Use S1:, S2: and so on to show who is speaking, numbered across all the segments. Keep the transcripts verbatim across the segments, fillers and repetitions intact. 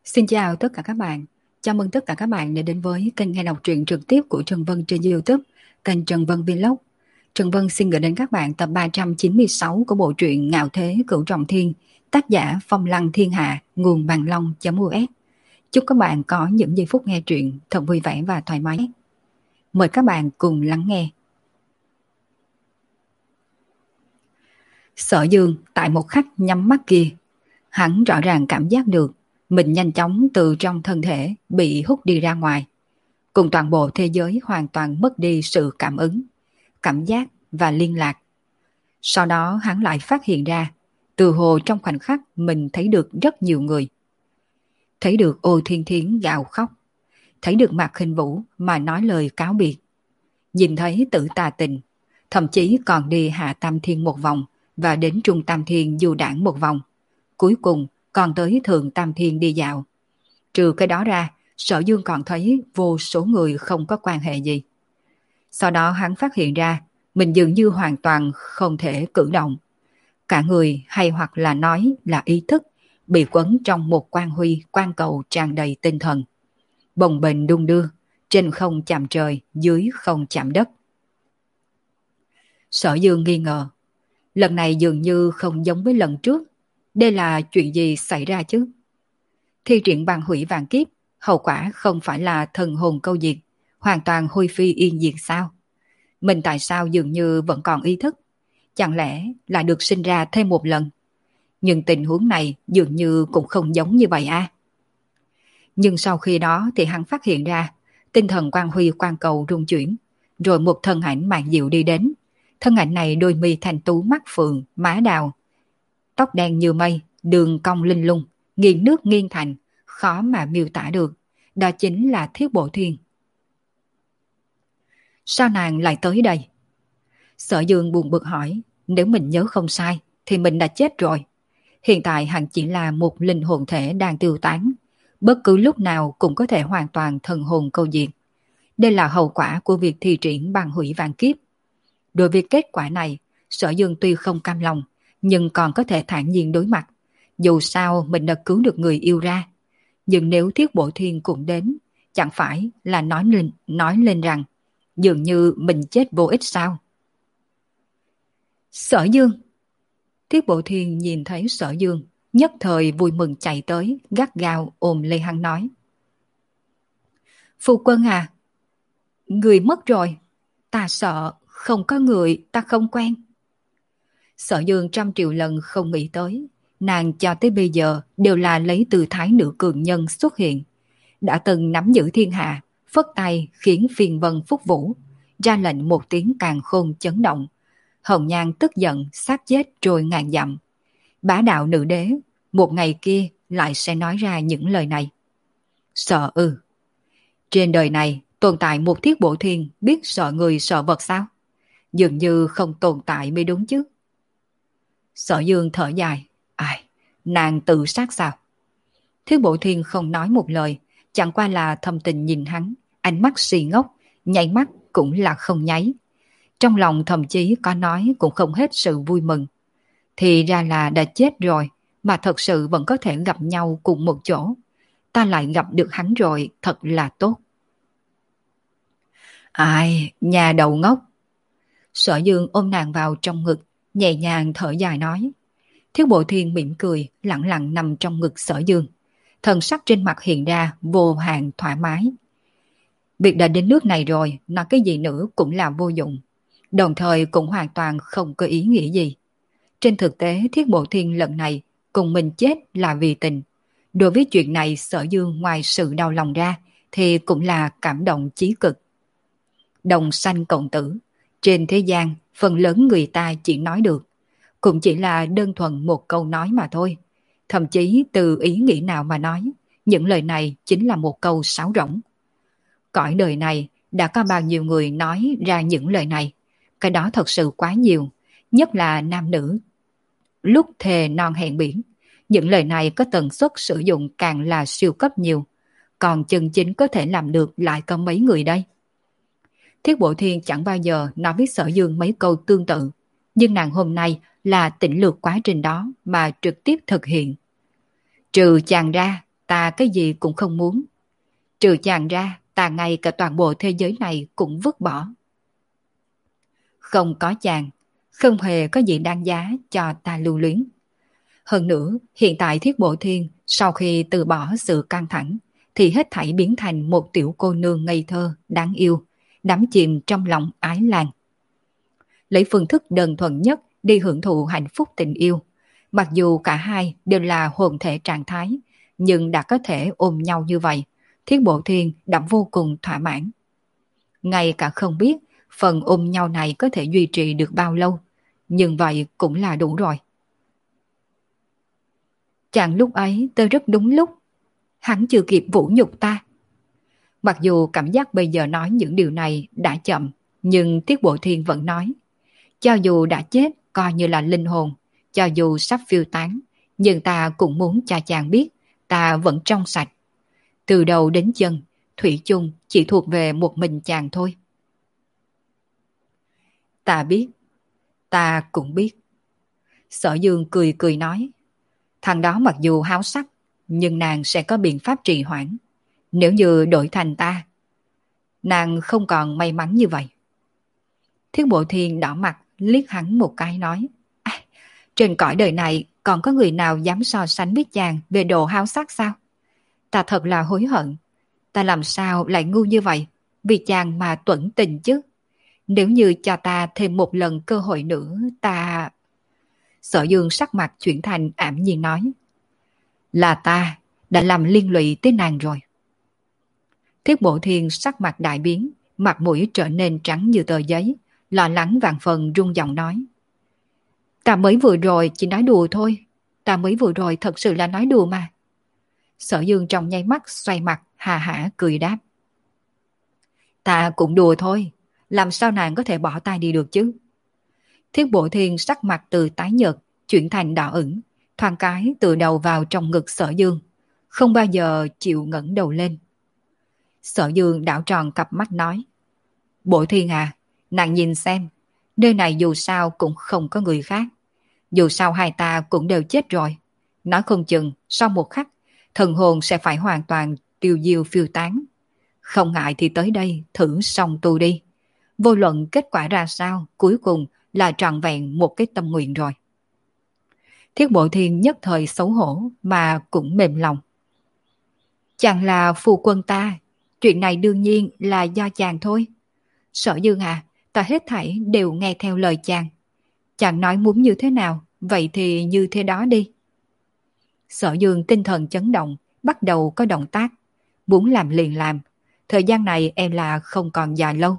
S1: Xin chào tất cả các bạn. Chào mừng tất cả các bạn đã đến với kênh nghe đọc truyện trực tiếp của Trần Vân trên YouTube, kênh Trần Vân Vlog. Trần Vân xin gửi đến các bạn tập ba trăm chín mươi sáu của bộ truyện Ngạo Thế Cửu Trọng Thiên, tác giả Phong Lăng Thiên Hạ, nguồn bằng long.us. Chúc các bạn có những giây phút nghe truyện thật vui vẻ và thoải mái. Mời các bạn cùng lắng nghe. Sở Dương tại một khắc nhắm mắt kia, hắn rõ ràng cảm giác được mình nhanh chóng từ trong thân thể bị hút đi ra ngoài, cùng toàn bộ thế giới hoàn toàn mất đi sự cảm ứng, cảm giác và liên lạc. Sau đó hắn lại phát hiện ra, từ hồ trong khoảnh khắc mình thấy được rất nhiều người. Thấy được Ô Thiên Thiến gào khóc, thấy được Mạc Khinh Vũ mà nói lời cáo biệt, nhìn thấy Tử Tà Tình, thậm chí còn đi Hạ Tam Thiên một vòng và đến Trung Tam Thiên du đảng một vòng. Cuối cùng còn tới Thượng Tam Thiên đi dạo. Trừ cái đó ra, Sở Dương còn thấy vô số người không có quan hệ gì. Sau đó hắn phát hiện ra mình dường như hoàn toàn không thể cử động. Cả người hay hoặc là nói là ý thức bị quấn trong một quang huy quang cầu tràn đầy tinh thần. Bồng bềnh đung đưa, trên không chạm trời, dưới không chạm đất. Sở Dương nghi ngờ, lần này dường như không giống với lần trước. Đây là chuyện gì xảy ra chứ? Thi triển bằng hủy vạn kiếp, hậu quả không phải là thần hồn câu diệt, hoàn toàn hôi phi yên diệt sao? Mình tại sao dường như vẫn còn ý thức? Chẳng lẽ là được sinh ra thêm một lần? Nhưng tình huống này dường như cũng không giống như vậy à? Nhưng sau khi đó thì hắn phát hiện ra, tinh thần quang huy quang cầu rung chuyển, rồi một thân ảnh mạn diệu đi đến. Thân ảnh này đôi mi thanh tú mắt phượng, má đào, tóc đen như mây, đường cong linh lung, nghiêng nước nghiêng thành, khó mà miêu tả được. Đó chính là Thiết Bộ Thiên. Sao nàng lại tới đây? Sở Dương buồn bực hỏi, nếu mình nhớ không sai thì mình đã chết rồi. Hiện tại hẳn chỉ là một linh hồn thể đang tiêu tán, bất cứ lúc nào cũng có thể hoàn toàn thần hồn câu diệt. Đây là hậu quả của việc thi triển bằng hủy vạn kiếp. Đối với kết quả này, Sở Dương tuy không cam lòng, nhưng còn có thể thản nhiên đối mặt. Dù sao mình đã cứu được người yêu ra. Nhưng nếu Thiết Bộ Thiên cũng đến, chẳng phải là nói lên, nói lên rằng dường như mình chết vô ích sao? Sở Dương! Thiết Bộ Thiên nhìn thấy Sở Dương, nhất thời vui mừng chạy tới, gắt gao ôm lấy hắn nói. Phu quân à, người mất rồi, ta sợ không có người ta không quen. Sở Dương trăm triệu lần không nghĩ tới, nàng cho tới bây giờ đều là lấy từ thái nữ cường nhân xuất hiện. Đã từng nắm giữ thiên hạ, phất tay khiến phiền vân phúc vũ, ra lệnh một tiếng càn khôn chấn động. Hồng Nhan tức giận sát chết rồi ngàn dặm. Bá đạo nữ đế, một ngày kia lại sẽ nói ra những lời này. Sợ ư? Trên đời này tồn tại một Thiết Bộ Thiên biết sợ người sợ vật sao? Dường như không tồn tại mới đúng chứ. Sở Dương thở dài, ai, nàng tự sát sao? Thiết Bộ Thiên không nói một lời, chẳng qua là thâm tình nhìn hắn, ánh mắt si ngốc, nháy mắt cũng là không nháy. Trong lòng thậm chí có nói cũng không hết sự vui mừng. Thì ra là đã chết rồi, mà thật sự vẫn có thể gặp nhau cùng một chỗ. Ta lại gặp được hắn rồi, thật là tốt. Ai, nhà đầu ngốc. Sở Dương ôm nàng vào trong ngực, nhẹ nhàng thở dài nói. Thiết Bộ Thiên mỉm cười, lặng lặng nằm trong ngực Sở Dương. Thần sắc trên mặt hiện ra vô hạn thoải mái. Việc đã đến nước này rồi, nói cái gì nữa cũng là vô dụng. Đồng thời cũng hoàn toàn không có ý nghĩa gì. Trên thực tế Thiết Bộ Thiên lần này cùng mình chết là vì tình. Đối với chuyện này Sở Dương ngoài sự đau lòng ra thì cũng là cảm động chí cực. Đồng sanh cộng tử. Trên thế gian phần lớn người ta chỉ nói được, cũng chỉ là đơn thuần một câu nói mà thôi. Thậm chí từ ý nghĩ nào mà nói, những lời này chính là một câu sáo rỗng. Cõi đời này đã có bao nhiêu người nói ra những lời này. Cái đó thật sự quá nhiều, nhất là nam nữ. Lúc thề non hẹn biển, những lời này có tần suất sử dụng càng là siêu cấp nhiều. Còn chân chính có thể làm được lại có mấy người đây? Thiết Bộ Thiên chẳng bao giờ nói với Sở Dương mấy câu tương tự, nhưng nàng hôm nay là tỉnh lược quá trình đó mà trực tiếp thực hiện. Trừ chàng ra, ta ta cái gì cũng không muốn. Trừ chàng ra, ta ngay cả toàn bộ thế giới này cũng vứt bỏ. Không có chàng, không hề có gì đáng giá cho ta lưu luyến. Hơn nữa, hiện tại Thiết Bộ Thiên sau khi từ bỏ sự căng thẳng thì hết thảy biến thành một tiểu cô nương ngây thơ, đáng yêu, đắm chìm trong lòng ái làng. Lấy phương thức đơn thuần nhất đi hưởng thụ hạnh phúc tình yêu. Mặc dù cả hai đều là hồn thể trạng thái, nhưng đã có thể ôm nhau như vậy, Thiết Bộ Thiên đã vô cùng thỏa mãn. Ngay cả không biết phần ôm nhau này có thể duy trì được bao lâu, nhưng vậy cũng là đủ rồi. Chàng lúc ấy tới rất đúng lúc, hắn chưa kịp vũ nhục ta. Mặc dù cảm giác bây giờ nói những điều này đã chậm, nhưng Tiết Bộ Thiên vẫn nói. Cho dù đã chết coi như là linh hồn, cho dù sắp phiêu tán, nhưng ta cũng muốn cho chàng biết ta vẫn trong sạch. Từ đầu đến chân, thủy chung chỉ thuộc về một mình chàng thôi. Ta biết, ta cũng biết. Sở Dương cười cười nói. Thằng đó mặc dù háo sắc, nhưng nàng sẽ có biện pháp trì hoãn. Nếu như đổi thành ta, nàng không còn may mắn như vậy. Thiết Bộ Thiên đỏ mặt liếc hắn một cái nói. À, trên cõi đời này còn có người nào dám so sánh với chàng về độ háo sắc sao? Ta thật là hối hận. Ta làm sao lại ngu như vậy? Vì chàng mà tuẫn tình chứ. Nếu như cho ta thêm một lần cơ hội nữa, ta... Sở Dương sắc mặt chuyển thành ảm nhiên nói. Là ta đã làm liên lụy tới nàng rồi. Thiết Bộ Thiên sắc mặt đại biến, mặt mũi trở nên trắng như tờ giấy, lo lắng vạn phần run giọng nói. Ta mới vừa rồi chỉ nói đùa thôi, ta mới vừa rồi thật sự là nói đùa mà. Sở Dương trong nháy mắt xoay mặt, hà hả cười đáp. Ta cũng đùa thôi, làm sao nàng có thể bỏ tay đi được chứ? Thiết Bộ Thiên sắc mặt từ tái nhợt chuyển thành đỏ ửng, thoáng cái từ đầu vào trong ngực Sở Dương, không bao giờ chịu ngẩng đầu lên. Sở Dương đảo tròn cặp mắt nói. Bộ Thiên à, nàng nhìn xem, nơi này dù sao cũng không có người khác. Dù sao hai ta cũng đều chết rồi. Nói không chừng sau một khắc, thần hồn sẽ phải hoàn toàn tiêu diêu phiêu tán. Không ngại thì tới đây thử xong tu đi. Vô luận kết quả ra sao, cuối cùng là trọn vẹn một cái tâm nguyện rồi. Thiết Bộ Thiên nhất thời xấu hổ mà cũng mềm lòng. Chàng là phu quân ta, chuyện này đương nhiên là do chàng thôi. Sở Dương à, ta hết thảy đều nghe theo lời chàng. Chàng nói muốn như thế nào, vậy thì như thế đó đi. Sở Dương tinh thần chấn động, bắt đầu có động tác. Muốn làm liền làm, thời gian này em là không còn dài lâu.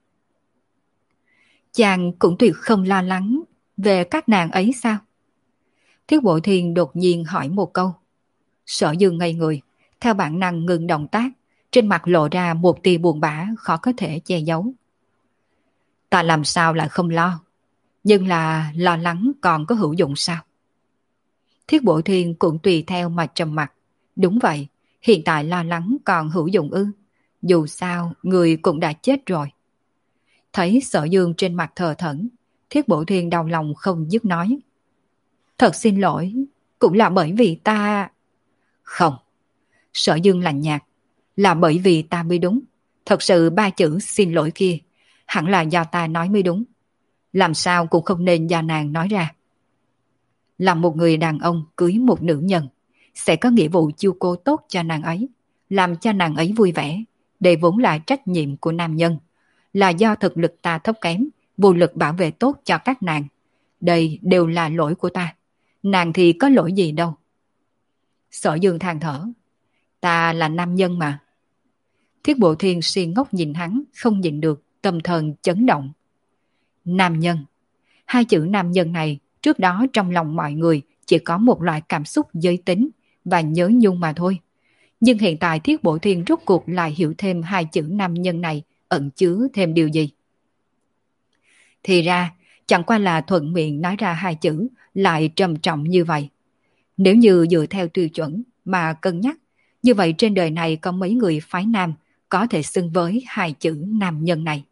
S1: Chàng cũng tuyệt không lo lắng về các nàng ấy sao? Thiết Bộ Thiên đột nhiên hỏi một câu. Sở Dương ngây người, theo bản năng ngừng động tác, trên mặt lộ ra một tia buồn bã khó có thể che giấu. Ta làm sao lại không lo, nhưng là lo lắng còn có hữu dụng sao? Thiết Bộ Thiên cũng tùy theo mà trầm mặt. Đúng vậy, hiện tại lo lắng còn hữu dụng ư? Dù sao, người cũng đã chết rồi. Thấy Sở Dương trên mặt thờ thẫn, Thiết Bộ Thiên đau lòng không dứt nói. Thật xin lỗi, cũng là bởi vì ta... Không, Sở Dương lạnh nhạt, là bởi vì ta mới đúng. Thật sự ba chữ xin lỗi kia, hẳn là do ta nói mới đúng. Làm sao cũng không nên do nàng nói ra. Là một người đàn ông cưới một nữ nhân, sẽ có nghĩa vụ chiêu cố tốt cho nàng ấy, làm cho nàng ấy vui vẻ, đây vốn là trách nhiệm của nam nhân. Là do thực lực ta thấp kém, vô lực bảo vệ tốt cho các nàng. Đây đều là lỗi của ta. Nàng thì có lỗi gì đâu. Sở Dương than thở. Ta là nam nhân mà. Thiết Bộ Thiên si ngốc nhìn hắn, không nhìn được, tâm thần chấn động. Nam nhân. Hai chữ nam nhân này, trước đó trong lòng mọi người chỉ có một loại cảm xúc giới tính và nhớ nhung mà thôi. Nhưng hiện tại Thiết Bộ Thiên rốt cuộc lại hiểu thêm hai chữ nam nhân này ẩn chứa thêm điều gì. Thì ra, chẳng qua là thuận miệng nói ra hai chữ lại trầm trọng như vậy. Nếu như dựa theo tiêu chuẩn mà cân nhắc, như vậy trên đời này có mấy người phái nam có thể xưng với hai chữ nam nhân này.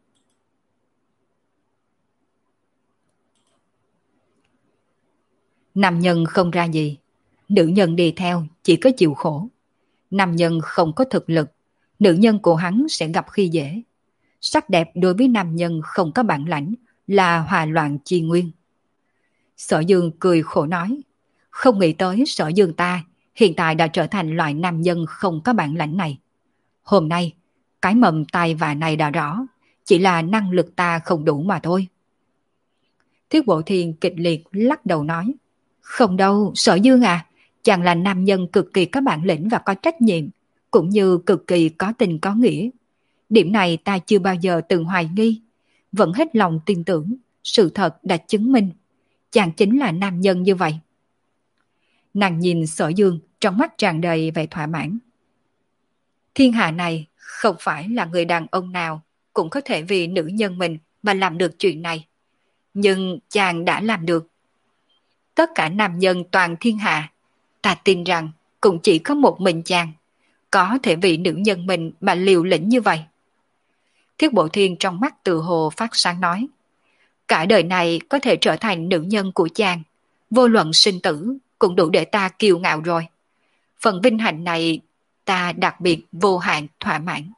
S1: Nam nhân không ra gì, nữ nhân đi theo chỉ có chịu khổ. Nam nhân không có thực lực, nữ nhân của hắn sẽ gặp khi dễ. Sắc đẹp đối với nam nhân không có bản lãnh là hòa loạn chi nguyên. Sở Dương cười khổ nói, không nghĩ tới Sở Dương ta hiện tại đã trở thành loại nam nhân không có bản lãnh này. Hôm nay, cái mầm tai vạ này đã rõ, chỉ là năng lực ta không đủ mà thôi. Thiết Bộ Thiên kịch liệt lắc đầu nói, không đâu, Sở Dương à, chàng là nam nhân cực kỳ có bản lĩnh và có trách nhiệm, cũng như cực kỳ có tình có nghĩa. Điểm này ta chưa bao giờ từng hoài nghi, vẫn hết lòng tin tưởng, sự thật đã chứng minh, chàng chính là nam nhân như vậy. Nàng nhìn Sở Dương trong mắt tràn đầy vẻ thỏa mãn. Thiên hạ này không phải là người đàn ông nào cũng có thể vì nữ nhân mình mà làm được chuyện này. Nhưng chàng đã làm được. Tất cả nam nhân toàn thiên hạ, ta tin rằng cũng chỉ có một mình chàng có thể vì nữ nhân mình mà liều lĩnh như vậy. Thiết Bộ Thiên trong mắt tự hồ phát sáng nói, cả đời này có thể trở thành nữ nhân của chàng, vô luận sinh tử cũng đủ để ta kiêu ngạo rồi. Phần vinh hạnh này ta đặc biệt vô hạn thỏa mãn.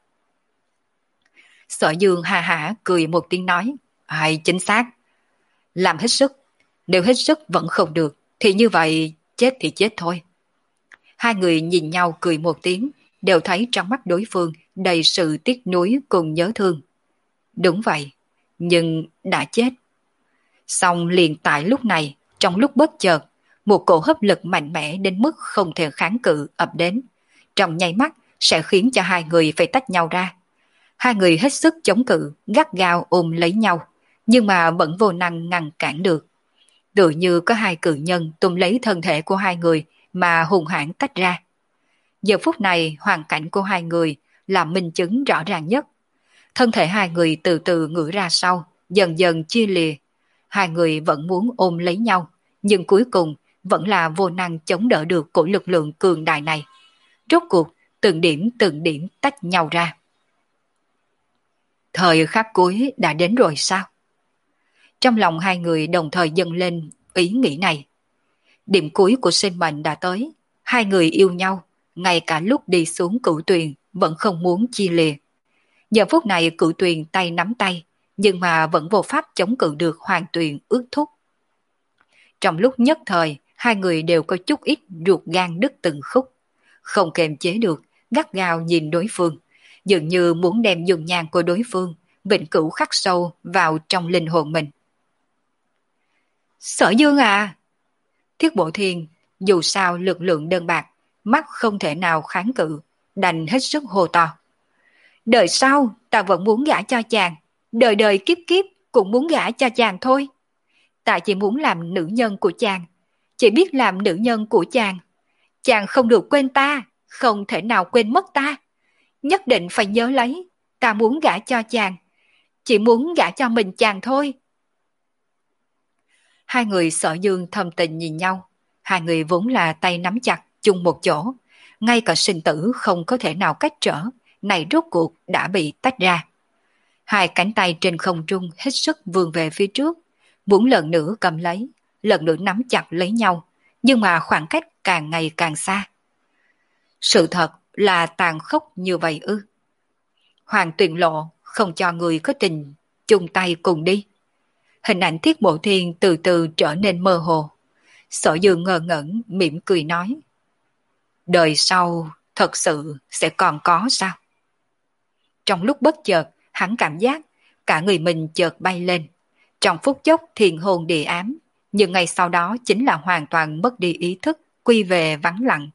S1: Sở Dương hà hả cười một tiếng nói, hay chính xác. Làm hết sức, nếu hết sức vẫn không được, thì như vậy chết thì chết thôi. Hai người nhìn nhau cười một tiếng, đều thấy trong mắt đối phương đầy sự tiếc nuối cùng nhớ thương. Đúng vậy, nhưng đã chết. Xong liền tại lúc này, trong lúc bất chợt, một cổ hấp lực mạnh mẽ đến mức không thể kháng cự ập đến, trong nháy mắt sẽ khiến cho hai người phải tách nhau ra. Hai người hết sức chống cự, gắt gao ôm lấy nhau, nhưng mà vẫn vô năng ngăn cản được. Tự như có hai cự nhân túm lấy thân thể của hai người mà hùng hãn tách ra. Giờ phút này hoàn cảnh của hai người là minh chứng rõ ràng nhất. Thân thể hai người từ từ ngửa ra sau, dần dần chia lìa. Hai người vẫn muốn ôm lấy nhau, nhưng cuối cùng vẫn là vô năng chống đỡ được của lực lượng cường đại này. Rốt cuộc, từng điểm từng điểm tách nhau ra. Thời khắc cuối đã đến rồi sao? Trong lòng hai người đồng thời dâng lên ý nghĩ này. Điểm cuối của sinh mệnh đã tới, hai người yêu nhau, ngay cả lúc đi xuống cửu tuyền vẫn không muốn chia lìa. Giờ phút này cửu tuyền tay nắm tay, nhưng mà vẫn vô pháp chống cự được hoàng tuyền ước thúc. Trong lúc nhất thời, hai người đều có chút ít ruột gan đứt từng khúc. Không kềm chế được, gắt gao nhìn đối phương, dường như muốn đem dung nhan của đối phương vĩnh cửu khắc sâu vào trong linh hồn mình. Sở Dương à! Thiết Bộ Thiên, dù sao lực lượng đơn bạc, mắt không thể nào kháng cự, đành hết sức hô to. Đời sau, ta vẫn muốn gả cho chàng, đời đời kiếp kiếp cũng muốn gả cho chàng thôi. Ta chỉ muốn làm nữ nhân của chàng, chỉ biết làm nữ nhân của chàng. Chàng không được quên ta, không thể nào quên mất ta. Nhất định phải nhớ lấy, ta muốn gả cho chàng, chỉ muốn gả cho mình chàng thôi. Hai người Sở Dương thầm tình nhìn nhau, hai người vốn là tay nắm chặt chung một chỗ, ngay cả sinh tử không có thể nào cách trở, này rốt cuộc đã bị tách ra. Hai cánh tay trên không trung hết sức vươn về phía trước, muốn lần nữa cầm lấy, lần nữa nắm chặt lấy nhau, nhưng mà khoảng cách càng ngày càng xa. Sự thật là tàn khốc như vậy ư? Hoàng Tuyền Lộ không cho người có tình chung tay cùng đi. Hình ảnh Thiết Bộ Thiên từ từ trở nên mơ hồ. Sở Dương ngơ ngẩn mỉm cười nói, đời sau thật sự sẽ còn có sao? Trong lúc bất chợt, hắn cảm giác cả người mình chợt bay lên. Trong phút chốc thiền hồn địa ám, nhưng ngay sau đó chính là hoàn toàn mất đi ý thức, quy về vắng lặng.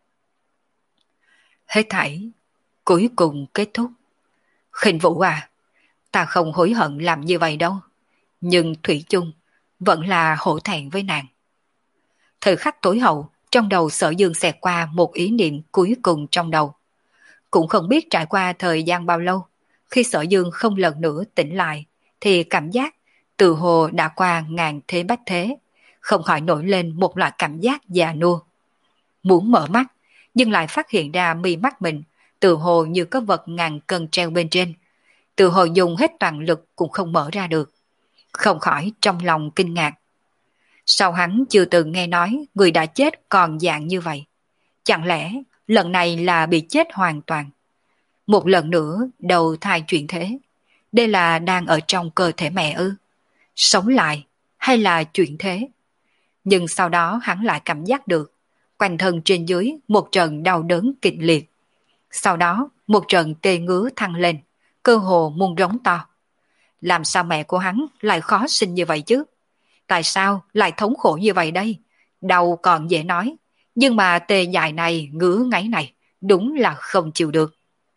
S1: Hết thảy cuối cùng kết thúc. Khinh Vũ à, ta không hối hận làm như vậy đâu, nhưng thủy chung vẫn là hổ thẹn với nàng. Thời khắc tối hậu, trong đầu Sở Dương xẹt qua một ý niệm cuối cùng trong đầu. Cũng không biết trải qua thời gian bao lâu, khi Sở Dương không lần nữa tỉnh lại, thì cảm giác từ hồ đã qua ngàn thế bách thế, không khỏi nổi lên một loại cảm giác già nua. Muốn mở mắt, nhưng lại phát hiện ra mi mắt mình từ hồ như có vật ngàn cân treo bên trên, từ hồ dùng hết toàn lực cũng không mở ra được. Không khỏi trong lòng kinh ngạc. Sao hắn chưa từng nghe nói người đã chết còn dạng như vậy? Chẳng lẽ lần này là bị chết hoàn toàn. Một lần nữa đầu thai chuyển thế. Đây là đang ở trong cơ thể mẹ ư? Sống lại hay là chuyển thế? Nhưng sau đó hắn lại cảm giác được quanh thân trên dưới một trận đau đớn kịch liệt. Sau đó một trận tê ngứa thăng lên, cơ hồ muốn rống to. Làm sao mẹ của hắn lại khó sinh như vậy chứ? Tại sao lại thống khổ như vậy đây? Đau còn dễ nói, nhưng mà tê dại này, ngứa ngáy này, đúng là không chịu được.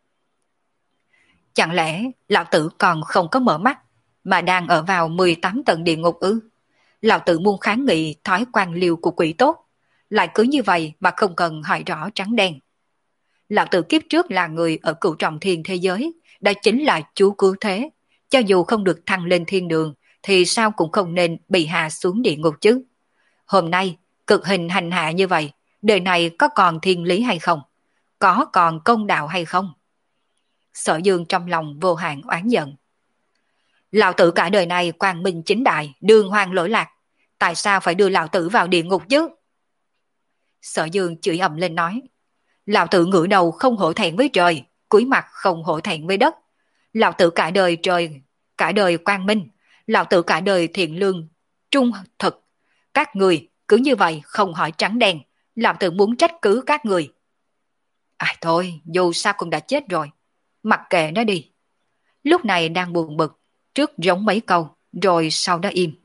S1: Chẳng lẽ lão tử còn không có mở mắt, mà đang ở vào mười tám tầng địa ngục ư? Lão tử muốn kháng nghị thói quan liêu của quỷ tốt, lại cứ như vậy mà không cần hỏi rõ trắng đen. Lão tử kiếp trước là người ở cửu trọng thiên thế giới, đó chính là chúa cứu thế. Cho dù không được thăng lên thiên đường, thì sao cũng không nên bị hạ xuống địa ngục chứ. Hôm nay, cực hình hành hạ như vậy, đời này có còn thiên lý hay không? Có còn công đạo hay không? Sở Dương trong lòng vô hạn oán giận. Lão tử cả đời này quang minh chính đại, đường hoàng lỗi lạc. Tại sao phải đưa lão tử vào địa ngục chứ? Sở Dương chửi ầm lên nói. Lão tử ngửa đầu không hổ thẹn với trời, cúi mặt không hổ thẹn với đất. Lão tử cả đời trời, cả đời quang minh. Lão tử cả đời thiện lương, trung thực. Các người cứ như vậy không hỏi trắng đen. Lão tử muốn trách cứ các người. À thôi, dù sao cũng đã chết rồi. Mặc kệ nó đi. Lúc này đang buồn bực, trước rống mấy câu, rồi sau đó im.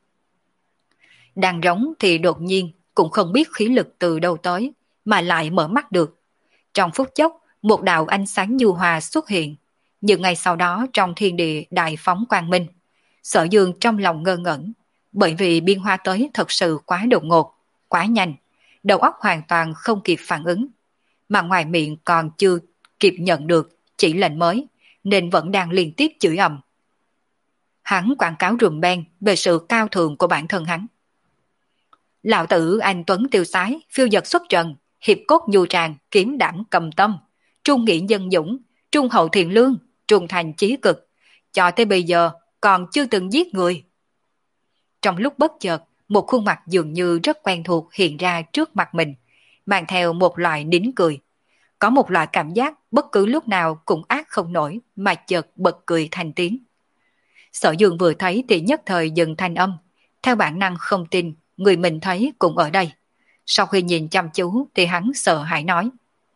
S1: Đang rống thì đột nhiên cũng không biết khí lực từ đâu tới, mà lại mở mắt được. Trong phút chốc, một đạo ánh sáng nhu hòa xuất hiện, nhưng ngay sau đó trong thiên địa đại phóng quang minh. Sở Dương trong lòng ngơ ngẩn, bởi vì biên hoa tới thật sự quá đột ngột, quá nhanh, đầu óc hoàn toàn không kịp phản ứng, mà ngoài miệng còn chưa kịp nhận được chỉ lệnh mới, nên vẫn đang liên tiếp chửi ầm. Hắn quảng cáo rùm beng về sự cao thượng của bản thân hắn. Lão tử anh tuấn tiêu sái, phiêu dật xuất trần, hiệp cốt nhu tràng, kiếm đảm cầm tâm, trung nghĩa dân dũng, trung hậu thiện lương, trung thành chí cực, cho tới bây giờ còn chưa từng giết người. Trong lúc bất chợt, một khuôn mặt dường như rất quen thuộc hiện ra trước mặt mình, mang theo một loại nín cười. Có một loại cảm giác bất cứ lúc nào cũng ác không nổi mà chợt bật cười thành tiếng. Sở Dương vừa thấy thì nhất thời dừng thanh âm, theo bản năng không tin người mình thấy cũng ở đây. Sau khi nhìn chăm chú thì hắn sợ hãi nói.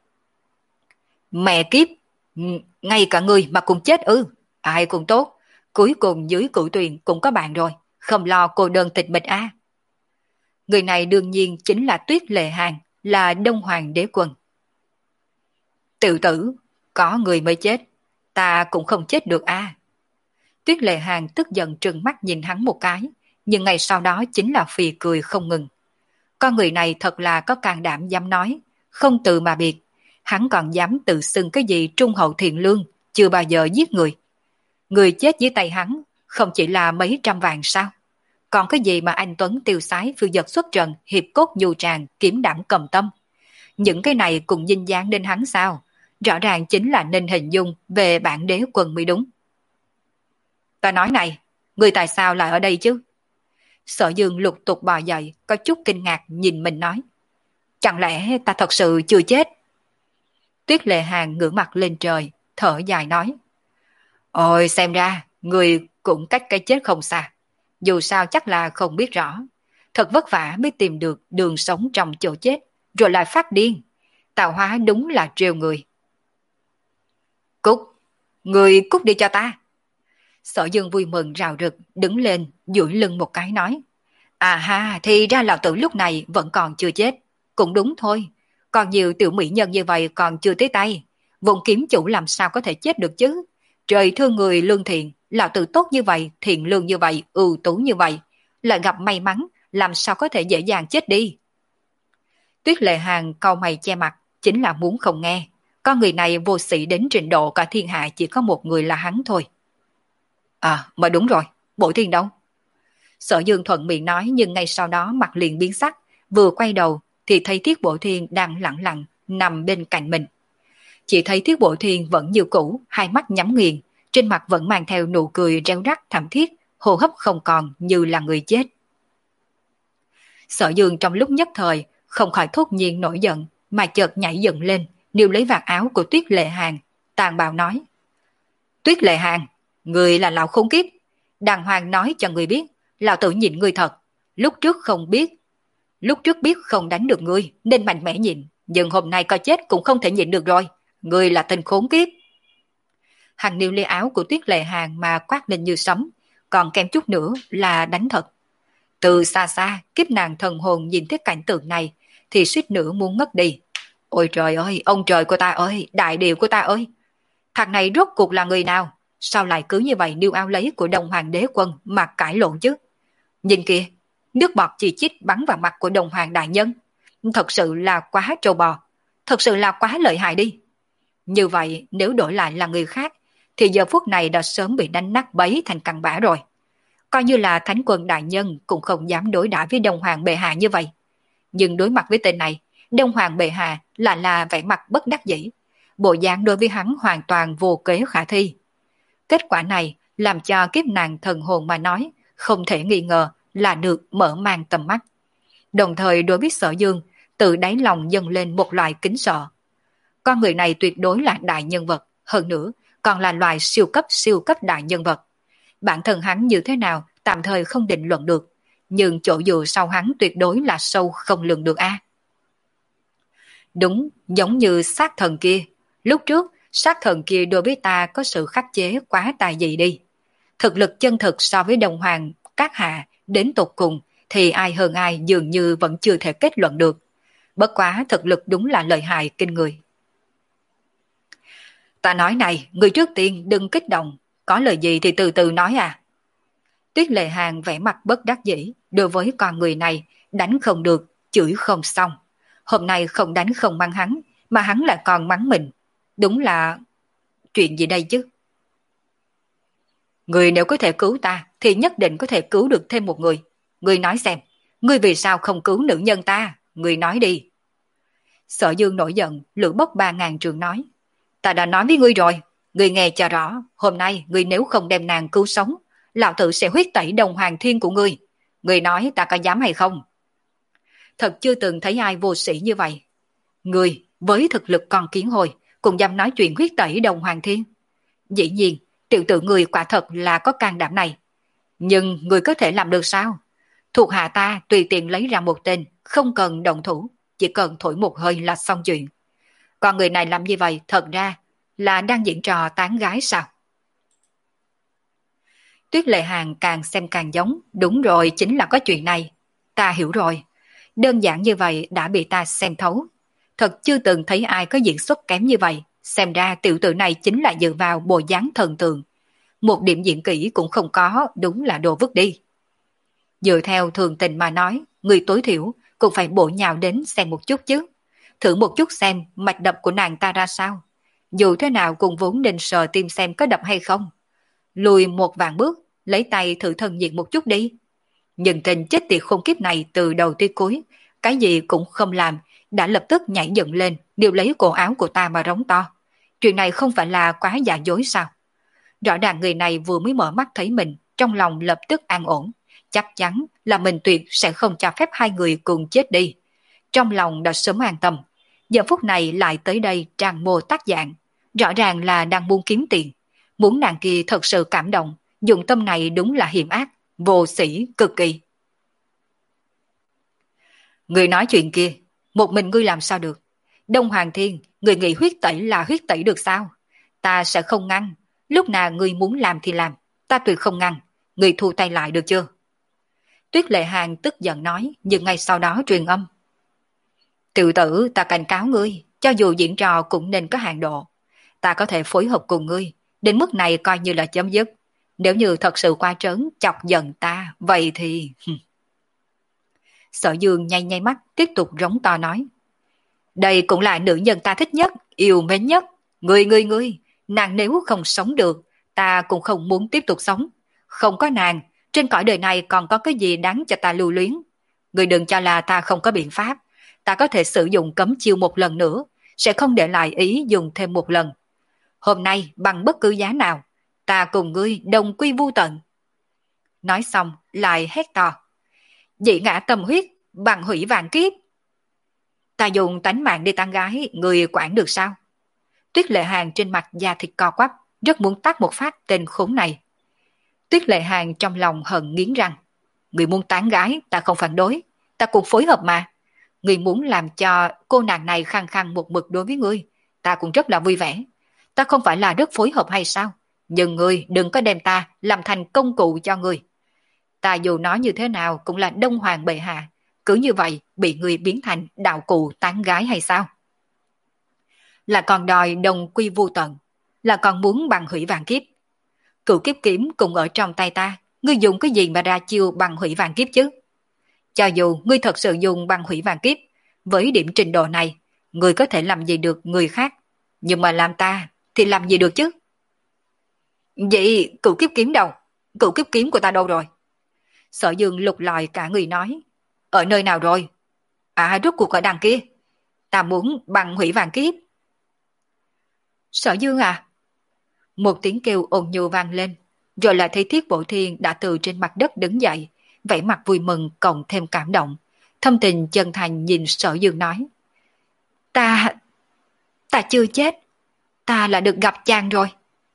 S1: Mẹ kiếp, ngay cả người mà cũng chết ư, ai cũng tốt, cuối cùng dưới cửu tuyền cũng có bạn rồi, không lo cô đơn tịch mịch a. À. Người này đương nhiên chính là Tuyết Lệ Hàn, là Đông Hoàng đế quân. Tiểu tử, có người mới chết, ta cũng không chết được a. À. Tuyết Lệ Hàn tức giận trừng mắt nhìn hắn một cái, nhưng ngay sau đó chính là phì cười không ngừng. Con người này thật là có can đảm dám nói, không từ mà biệt. Hắn còn dám tự xưng cái gì trung hậu thiện lương, chưa bao giờ giết người. Người chết dưới tay hắn không chỉ là mấy trăm vạn sao? Còn cái gì mà anh Tuấn tiêu sái phiêu dật xuất trần, hiệp cốt nhu tràng, kiếm đảm cầm tâm? Những cái này cùng dinh dáng đến hắn sao? Rõ ràng chính là nên hình dung về bản đế quân mới đúng. Ta nói này, người tại sao lại ở đây chứ? Sở Dương lục tục bò dậy, có chút kinh ngạc nhìn mình nói. Chẳng lẽ ta thật sự chưa chết? Tuyết Lệ Hàn ngửa mặt lên trời, thở dài nói. Ôi xem ra, người cũng cách cái chết không xa. Dù sao chắc là không biết rõ. Thật vất vả mới tìm được đường sống trong chỗ chết, rồi lại phát điên. Tạo hóa đúng là trêu người. Cút, người cút đi cho ta. Sở Dương vui mừng rào rực, đứng lên, duỗi lưng một cái nói. À ha, thì ra lão tử lúc này vẫn còn chưa chết. Cũng đúng thôi, còn nhiều tiểu mỹ nhân như vậy còn chưa tới tay. Vùng kiếm chủ làm sao có thể chết được chứ? Trời thương người lương thiện, lão tử tốt như vậy, thiện lương như vậy, ưu tú như vậy. Lại gặp may mắn, làm sao có thể dễ dàng chết đi? Tuyết Lệ Hàn cau mày che mặt, chính là muốn không nghe. Con người này vô sĩ đến trình độ cả thiên hạ chỉ có một người là hắn thôi. À, mà đúng rồi, Bội Thiên đâu? Sở Dương thuận miệng nói, nhưng ngay sau đó mặt liền biến sắc, vừa quay đầu thì thấy Thiết Bội Thiên đang lặng lặng nằm bên cạnh mình. Chỉ thấy Thiết Bội Thiên vẫn như cũ, hai mắt nhắm nghiền, trên mặt vẫn mang theo nụ cười reo rắt thảm thiết, hô hấp không còn như là người chết. Sở Dương trong lúc nhất thời không khỏi thốt nhiên nổi giận, mà chợt nhảy dựng lên, níu lấy vạt áo của Tuyết Lệ Hàng, tàn bạo nói. Tuyết Lệ Hàng, người là lão khốn kiếp. Đàng hoàng nói cho người biết, lão tử nhịn người thật. Lúc trước không biết, lúc trước biết không đánh được ngươi nên mạnh mẽ nhịn, nhưng hôm nay có chết cũng không thể nhịn được rồi. Ngươi là tên khốn kiếp. Hắn níu lấy áo của Tuyết Lệ Hàng mà quát lên như sấm, còn kém chút nữa là đánh thật. Từ xa xa, kiếp nàng thần hồn nhìn thấy cảnh tượng này thì suýt nữa muốn ngất đi. Ôi trời ơi, ông trời của ta ơi, đại điều của ta ơi. Thằng này rốt cuộc là người nào? Sao lại cứ như vậy níu áo lấy của Đông Hoàng đế quân mà cãi lộn chứ? Nhìn kìa, nước bọt chỉ chít bắn vào mặt của Đông Hoàng đại nhân. Thật sự là quá trâu bò, thật sự là quá lợi hại đi. Như vậy nếu đổi lại là người khác thì giờ phút này đã sớm bị đánh nát bấy thành cặn bã rồi. Coi như là thánh quân đại nhân cũng không dám đối đãi với Đông Hoàng bệ hạ như vậy. Nhưng đối mặt với tên này, Đông Hoàng bệ hạ lại là vẻ mặt bất đắc dĩ. Bộ dáng đối với hắn hoàn toàn vô kế khả thi. Kết quả này làm cho kiếp nàng thần hồn mà nói không thể nghi ngờ là được mở mang tầm mắt. Đồng thời đối với Sở Dương, từ đáy lòng dâng lên một loại kính sợ. Con người này tuyệt đối là đại nhân vật, hơn nữa còn là loài siêu cấp siêu cấp đại nhân vật. Bản thân hắn như thế nào tạm thời không định luận được, nhưng chỗ dựa sau hắn tuyệt đối là sâu không lường được a. Đúng, giống như sát thần kia. Lúc trước, sát thần kia đối với ta có sự khắc chế quá tài dị đi. Thực lực chân thực so với đồng hoàng, các hạ, đến tột cùng thì ai hơn ai dường như vẫn chưa thể kết luận được. Bất quá thực lực đúng là lợi hại kinh người. Ta nói này, người trước tiên đừng kích động, có lời gì thì từ từ nói à. Tuyết Lệ Hàng vẻ mặt bất đắc dĩ, đối với con người này, đánh không được, chửi không xong. Hôm nay không đánh không mắng hắn, mà hắn lại còn mắng mình. Đúng là... chuyện gì đây chứ? Người nếu có thể cứu ta, thì nhất định có thể cứu được thêm một người. Người nói xem, người vì sao không cứu nữ nhân ta? Người nói đi. Sở Dương nổi giận, lửa bốc ba ngàn trường nói. Ta đã nói với ngươi rồi, ngươi nghe cho rõ, hôm nay ngươi nếu không đem nàng cứu sống, lão tử sẽ huyết tẩy đồng hoàng thiên của ngươi. Ngươi nói ta có dám hay không? Thật chưa từng thấy ai vô sĩ như vậy. Ngươi với thực lực con kiến hồi cũng dám nói chuyện huyết tẩy đồng hoàng thiên. Dĩ nhiên, tiểu tử ngươi quả thật là có can đảm này. Nhưng ngươi có thể làm được sao? Thuộc hạ ta tùy tiện lấy ra một tên, không cần động thủ, chỉ cần thổi một hơi là xong chuyện. Còn người này làm như vậy thật ra là đang diễn trò tán gái sao? Tuyết Lệ Hàng càng xem càng giống, đúng rồi, chính là có chuyện này. Ta hiểu rồi, đơn giản như vậy đã bị ta xem thấu. Thật chưa từng thấy ai có diễn xuất kém như vậy, xem ra tiểu tử này chính là dựa vào bộ dáng thần tượng. Một điểm diễn kỹ cũng không có, đúng là đồ vứt đi. Dựa theo thường tình mà nói, người tối thiểu cũng phải bổ nhào đến xem một chút chứ. Thử một chút xem mạch đập của nàng ta ra sao. Dù thế nào cũng vốn định sờ tim xem có đập hay không. Lùi một vạn bước, lấy tay thử thân nhiệt một chút đi. Nhưng tình chết tiệt khôn kiếp này từ đầu tới cuối, cái gì cũng không làm, đã lập tức nhảy dựng lên, điều lấy cổ áo của ta mà rống to. Chuyện này không phải là quá giả dối sao? Rõ ràng người này vừa mới mở mắt thấy mình, trong lòng lập tức an ổn. Chắc chắn là mình tuyệt sẽ không cho phép hai người cùng chết đi. Trong lòng đã sớm an tâm. Giờ phút này lại tới đây trang mô tác dạng. Rõ ràng là đang muốn kiếm tiền. Muốn nàng kia thật sự cảm động. Dụng tâm này đúng là hiểm ác, vô sĩ cực kỳ. Người nói chuyện kia, một mình ngươi làm sao được? Đông Hoàng Thiên, người nghĩ huyết tẩy là huyết tẩy được sao? Ta sẽ không ngăn. Lúc nào ngươi muốn làm thì làm. Ta tuyệt không ngăn. Ngươi thu tay lại được chưa? Tuyết Lệ Hàng tức giận nói, nhưng ngay sau đó truyền âm. Tiểu tử, ta cảnh cáo ngươi, cho dù diễn trò cũng nên có hạn độ. Ta có thể phối hợp cùng ngươi, đến mức này coi như là chấm dứt. Nếu như thật sự qua trớn, chọc giận ta, vậy thì... Sở Dương nhay nhay mắt, tiếp tục rống to nói. Đây cũng là nữ nhân ta thích nhất, yêu mến nhất. Ngươi ngươi ngươi, nàng nếu không sống được, ta cũng không muốn tiếp tục sống. Không có nàng, trên cõi đời này còn có cái gì đáng cho ta lưu luyến. Ngươi đừng cho là ta không có biện pháp. Ta có thể sử dụng cấm chiêu một lần nữa, sẽ không để lại ý dùng thêm một lần. Hôm nay bằng bất cứ giá nào, ta cùng ngươi đồng quy vu tận. Nói xong lại hét to. Dị ngã tâm huyết, bằng hủy vạn kiếp. Ta dùng tánh mạng đi tán gái, người quản được sao? Tuyết Lệ Hàng trên mặt da thịt co quắp, rất muốn tát một phát tên khốn này. Tuyết Lệ Hàng trong lòng hận nghiến răng. Người muốn tán gái, ta không phản đối, ta cũng phối hợp mà. Người muốn làm cho cô nàng này khăng khăng một mực đối với ngươi, ta cũng rất là vui vẻ. Ta không phải là rất phối hợp hay sao? Nhưng ngươi đừng có đem ta làm thành công cụ cho ngươi. Ta dù nói như thế nào cũng là Đông Hoàng bệ hạ, cứ như vậy bị ngươi biến thành đạo cụ tán gái hay sao? Là còn đòi đồng quy vu tận, là còn muốn bằng hủy vạn kiếp. Cửu kiếp kiếm cũng ở trong tay ta, ngươi dùng cái gì mà ra chiêu bằng hủy vạn kiếp chứ? Cho dù ngươi thật sự dùng bằng hủy vạn kiếp, với điểm trình độ này, ngươi có thể làm gì được người khác, nhưng mà làm ta thì làm gì được chứ? Vậy cửu kiếp kiếm đâu? Cửu kiếp kiếm của ta đâu rồi? Sở Dương lục lọi cả người nói, ở nơi nào rồi? À, rốt cuộc ở đằng kia. Ta muốn bằng hủy vạn kiếp. Sở Dương à? Một tiếng kêu ồn nhu vang lên, rồi lại thấy Thiết Bộ Thiên đã từ trên mặt đất đứng dậy, vẻ mặt vui mừng cộng thêm cảm động, thâm tình chân thành nhìn Sở Dương nói. Ta, ta chưa chết, ta là được gặp chàng rồi.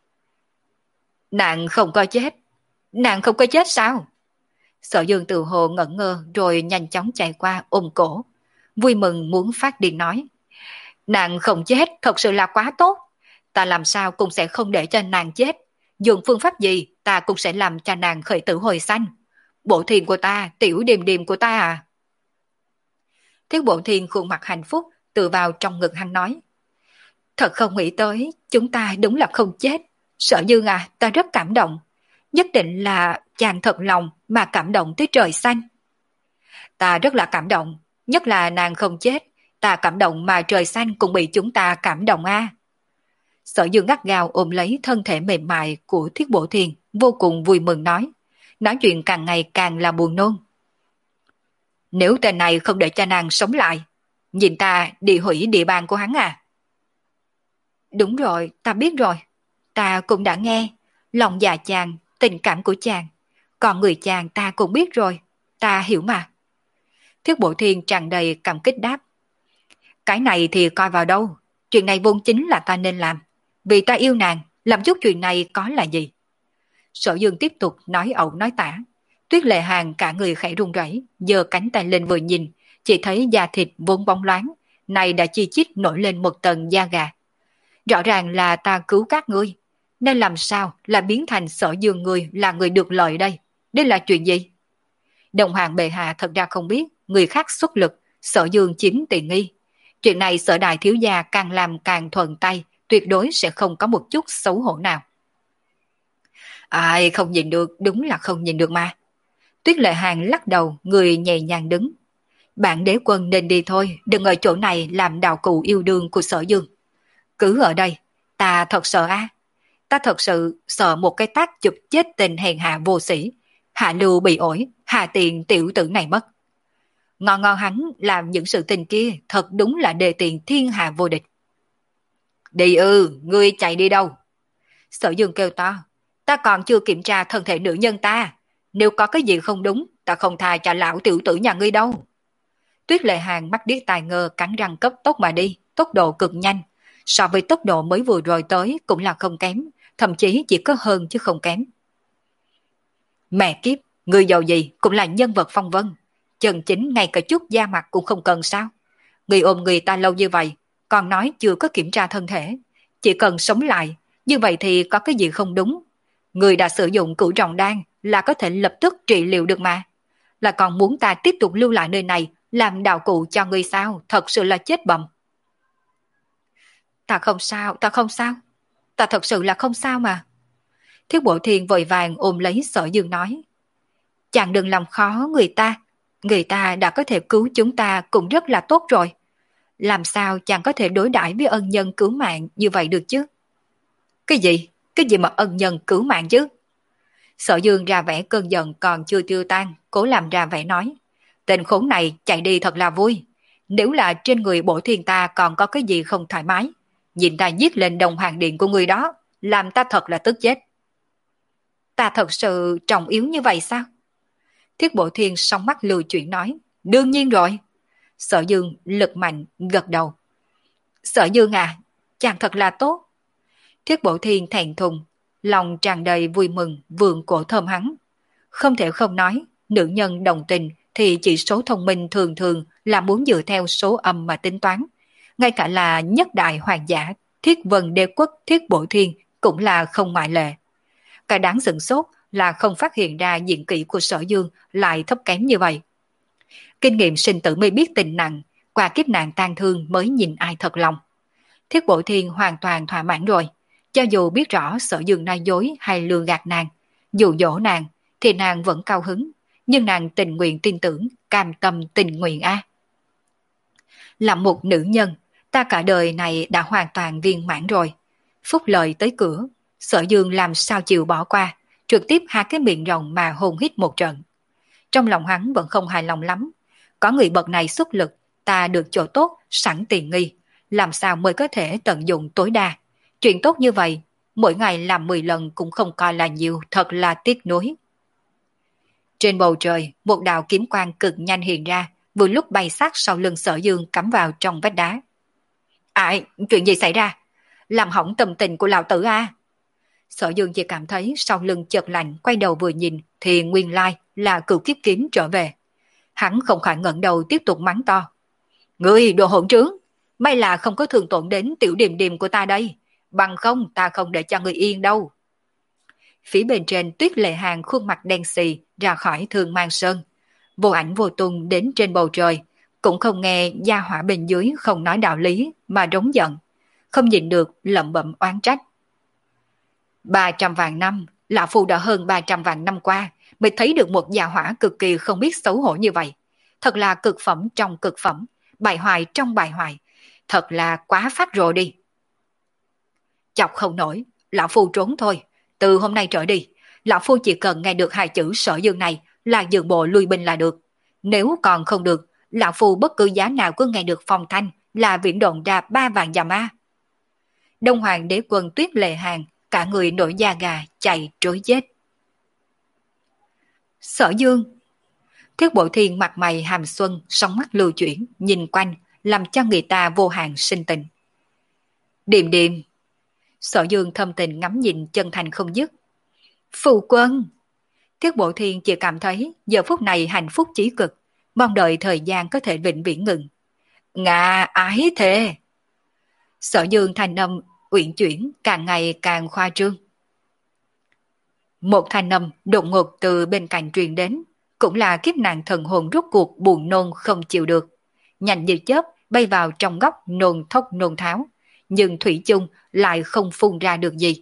S1: Nàng không có chết, nàng không có chết sao? Sở Dương tự hồ ngẩn ngơ rồi nhanh chóng chạy qua ôm cổ, vui mừng muốn phát điên nói. Nàng không chết thật sự là quá tốt, ta làm sao cũng sẽ không để cho nàng chết, dùng phương pháp gì ta cũng sẽ làm cho nàng khởi tử hồi sanh. Bộ Thiên của ta, tiểu điềm điềm của ta à. Thiết Bộ Thiên khuôn mặt hạnh phúc tựa vào trong ngực hắn nói. Thật không nghĩ tới, chúng ta đúng là không chết. Sở Dương à, ta rất cảm động. Nhất định là chàng thật lòng mà cảm động tới trời xanh. Ta rất là cảm động, nhất là nàng không chết. Ta cảm động mà trời xanh cũng bị chúng ta cảm động a. À. Sở Dương gắt gao ôm lấy thân thể mềm mại của Thiết Bộ Thiên, vô cùng vui mừng nói. Nói chuyện càng ngày càng là buồn nôn. Nếu tên này không để cho nàng sống lại, nhìn ta đi hủy địa bàn của hắn à? Đúng rồi, ta biết rồi. Ta cũng đã nghe, lòng dạ chàng, tình cảm của chàng. Còn người chàng ta cũng biết rồi, ta hiểu mà. Thiết Bộ Thiên tràn đầy cảm kích đáp. Cái này thì coi vào đâu, chuyện này vốn chính là ta nên làm. Vì ta yêu nàng, làm chút chuyện này có là gì? Sở Dương tiếp tục nói ẩu nói tả. Tuyết Lệ Hàng cả người khẽ run rẩy, giơ cánh tay lên vừa nhìn, chỉ thấy da thịt vốn bóng loáng, này đã chi chít nổi lên một tầng da gà. Rõ ràng là ta cứu các ngươi, nên làm sao là biến thành Sở Dương ngươi là người được lợi đây? Đây là chuyện gì? Đồng Hoàng bệ hạ thật ra không biết, người khác xuất lực, Sở Dương chiếm tiện nghi. Chuyện này Sở đại thiếu gia càng làm càng thuận tay, tuyệt đối sẽ không có một chút xấu hổ nào. Ai không nhìn được, đúng là không nhìn được mà. Tuyết Lệ Hàng lắc đầu, người nhẹ nhàng đứng. Bạn đế quân nên đi thôi, đừng ở chỗ này làm đạo cụ yêu đương của Sở Dương. Cứ ở đây, ta thật sợ á. À? Ta thật sự sợ một cái tác chụp chết tình hèn hạ vô sĩ. Hạ lưu bị ổi, hạ tiền tiểu tử này mất. Ngon ngon hắn làm những sự tình kia thật đúng là đề tiền thiên hạ vô địch. Đi ư, ngươi chạy đi đâu? Sở Dương kêu to. Ta còn chưa kiểm tra thân thể nữ nhân ta. Nếu có cái gì không đúng, ta không tha cho lão tiểu tử nhà ngươi đâu. Tuyết Lệ Hàng mắt điếc tai ngơ cắn răng cấp tốc mà đi, tốc độ cực nhanh. So với tốc độ mới vừa rồi tới cũng là không kém, thậm chí chỉ có hơn chứ không kém. Mẹ kiếp, ngươi giàu gì cũng là nhân vật phong vân. Chân chính ngay cả chút da mặt cũng không cần sao. Ngươi ôm người ta lâu như vậy, còn nói chưa có kiểm tra thân thể. Chỉ cần sống lại, như vậy thì có cái gì không đúng. Ngươi đã sử dụng cửu trọng đan là có thể lập tức trị liệu được mà. Là còn muốn ta tiếp tục lưu lại nơi này làm đạo cụ cho ngươi sao, thật sự là chết bầm. Ta không sao, ta không sao. Ta thật sự là không sao mà. Thiết Bộ Thiên vội vàng ôm lấy Sở Dương nói. Chàng đừng làm khó người ta. Người ta đã có thể cứu chúng ta cũng rất là tốt rồi. Làm sao chàng có thể đối đãi với ân nhân cứu mạng như vậy được chứ? Cái gì? Cái gì mà ân nhân cứu mạng chứ? Sở Dương ra vẻ cơn giận còn chưa tiêu tan, cố làm ra vẻ nói. Tên khốn này chạy đi thật là vui. Nếu là trên người Bộ Thiên ta còn có cái gì không thoải mái, nhìn ta giết lên Đồng Hoàng điện của người đó, làm ta thật là tức chết. Ta thật sự trọng yếu như vậy sao? Thiết Bộ Thiên song mắt lừa chuyển nói. Đương nhiên rồi. Sở Dương lực mạnh gật đầu. Sở Dương à, chàng thật là tốt. Thiết Bổ Thiên thẹn thùng, lòng tràn đầy vui mừng vườn cổ thơm hắn. Không thể không nói, nữ nhân đồng tình thì chỉ số thông minh thường thường là muốn dựa theo số âm mà tính toán. Ngay cả là nhất đại hoàng giả, Thiết Vân Đế Quốc Thiết Bổ Thiên cũng là không ngoại lệ. Cái đáng sửng sốt là không phát hiện ra diện kỹ của Sở Dương lại thấp kém như vậy. Kinh nghiệm sinh tử mới biết tình nặng, qua kiếp nạn tan thương mới nhìn ai thật lòng. Thiết Bổ Thiên hoàn toàn thỏa mãn rồi. Cho dù biết rõ Sở Dương nói dối hay lừa gạt nàng, dụ dỗ nàng, thì nàng vẫn cao hứng, nhưng nàng tình nguyện tin tưởng, cam tâm tình nguyện a. Là một nữ nhân, ta cả đời này đã hoàn toàn viên mãn rồi. Phúc lợi tới cửa, Sở Dương làm sao chịu bỏ qua, trực tiếp hai cái miệng rộng mà hôn hít một trận. Trong lòng hắn vẫn không hài lòng lắm. Có người bậc này xuất lực, ta được chỗ tốt, sẵn tiền nghi. Làm sao mới có thể tận dụng tối đa. Chuyện tốt như vậy, mỗi ngày làm mười lần cũng không coi là nhiều, thật là tiếc nuối. Trên bầu trời, một đạo kiếm quang cực nhanh hiện ra, vừa lúc bay sát sau lưng Sở Dương cắm vào trong vách đá. Ai, chuyện gì xảy ra? Làm hỏng tâm tình của lão tử a. Sở Dương chỉ cảm thấy sau lưng chợt lạnh, quay đầu vừa nhìn thì nguyên lai là cửu kiếp kiếm trở về. Hắn không khỏi ngẩng đầu tiếp tục mắng to. Ngươi đồ hỗn trướng, may là không có thương tổn đến tiểu điềm điềm của ta đây, bằng không ta không để cho người yên đâu. Phía bên trên Tuyết Lệ Hàng khuôn mặt đen xì ra khỏi Thương Mang Sơn, vô ảnh vô tung đến trên bầu trời, cũng không nghe gia hỏa bên dưới không nói đạo lý mà rống giận, không nhịn được lẩm bẩm oán trách. Ba trăm vạn năm, lão phu đã hơn ba trăm vạn năm qua mới thấy được một gia hỏa cực kỳ không biết xấu hổ như vậy. Thật là cực phẩm trong cực phẩm, bại hoại trong bại hoại, thật là quá phát rồi đi. Chọc không nổi, lão phu trốn thôi. Từ hôm nay trở đi, lão phu chỉ cần nghe được hai chữ Sở Dương này là dừng bộ lui binh là được. Nếu còn không được, lão phu bất cứ giá nào cứ nghe được phong thanh là viễn động ra ba vạn dặm a. Đông Hoàng Đế Quân Tuyết Lệ Hàng cả người nổi da gà chạy trối chết. Sở Dương. Thiết Bộ Thiên mặt mày hàm xuân, sóng mắt lưu chuyển, nhìn quanh, làm cho người ta vô hạn sinh tình. Điềm điềm. Sở Dương thâm tình ngắm nhìn chân thành không dứt. Phụ quân. Thiết Bộ Thiên chỉ cảm thấy giờ phút này hạnh phúc chí cực, mong đợi thời gian có thể vĩnh viễn ngừng. Ngạ ái thề. Sở Dương thanh âm uyển chuyển càng ngày càng khoa trương. Một thanh âm đột ngột từ bên cạnh truyền đến, cũng là kiếp nạn thần hồn rút cuộc buồn nôn không chịu được, nhanh như chớp bay vào trong góc nôn thốc nôn tháo, nhưng thủy chung lại không phun ra được gì.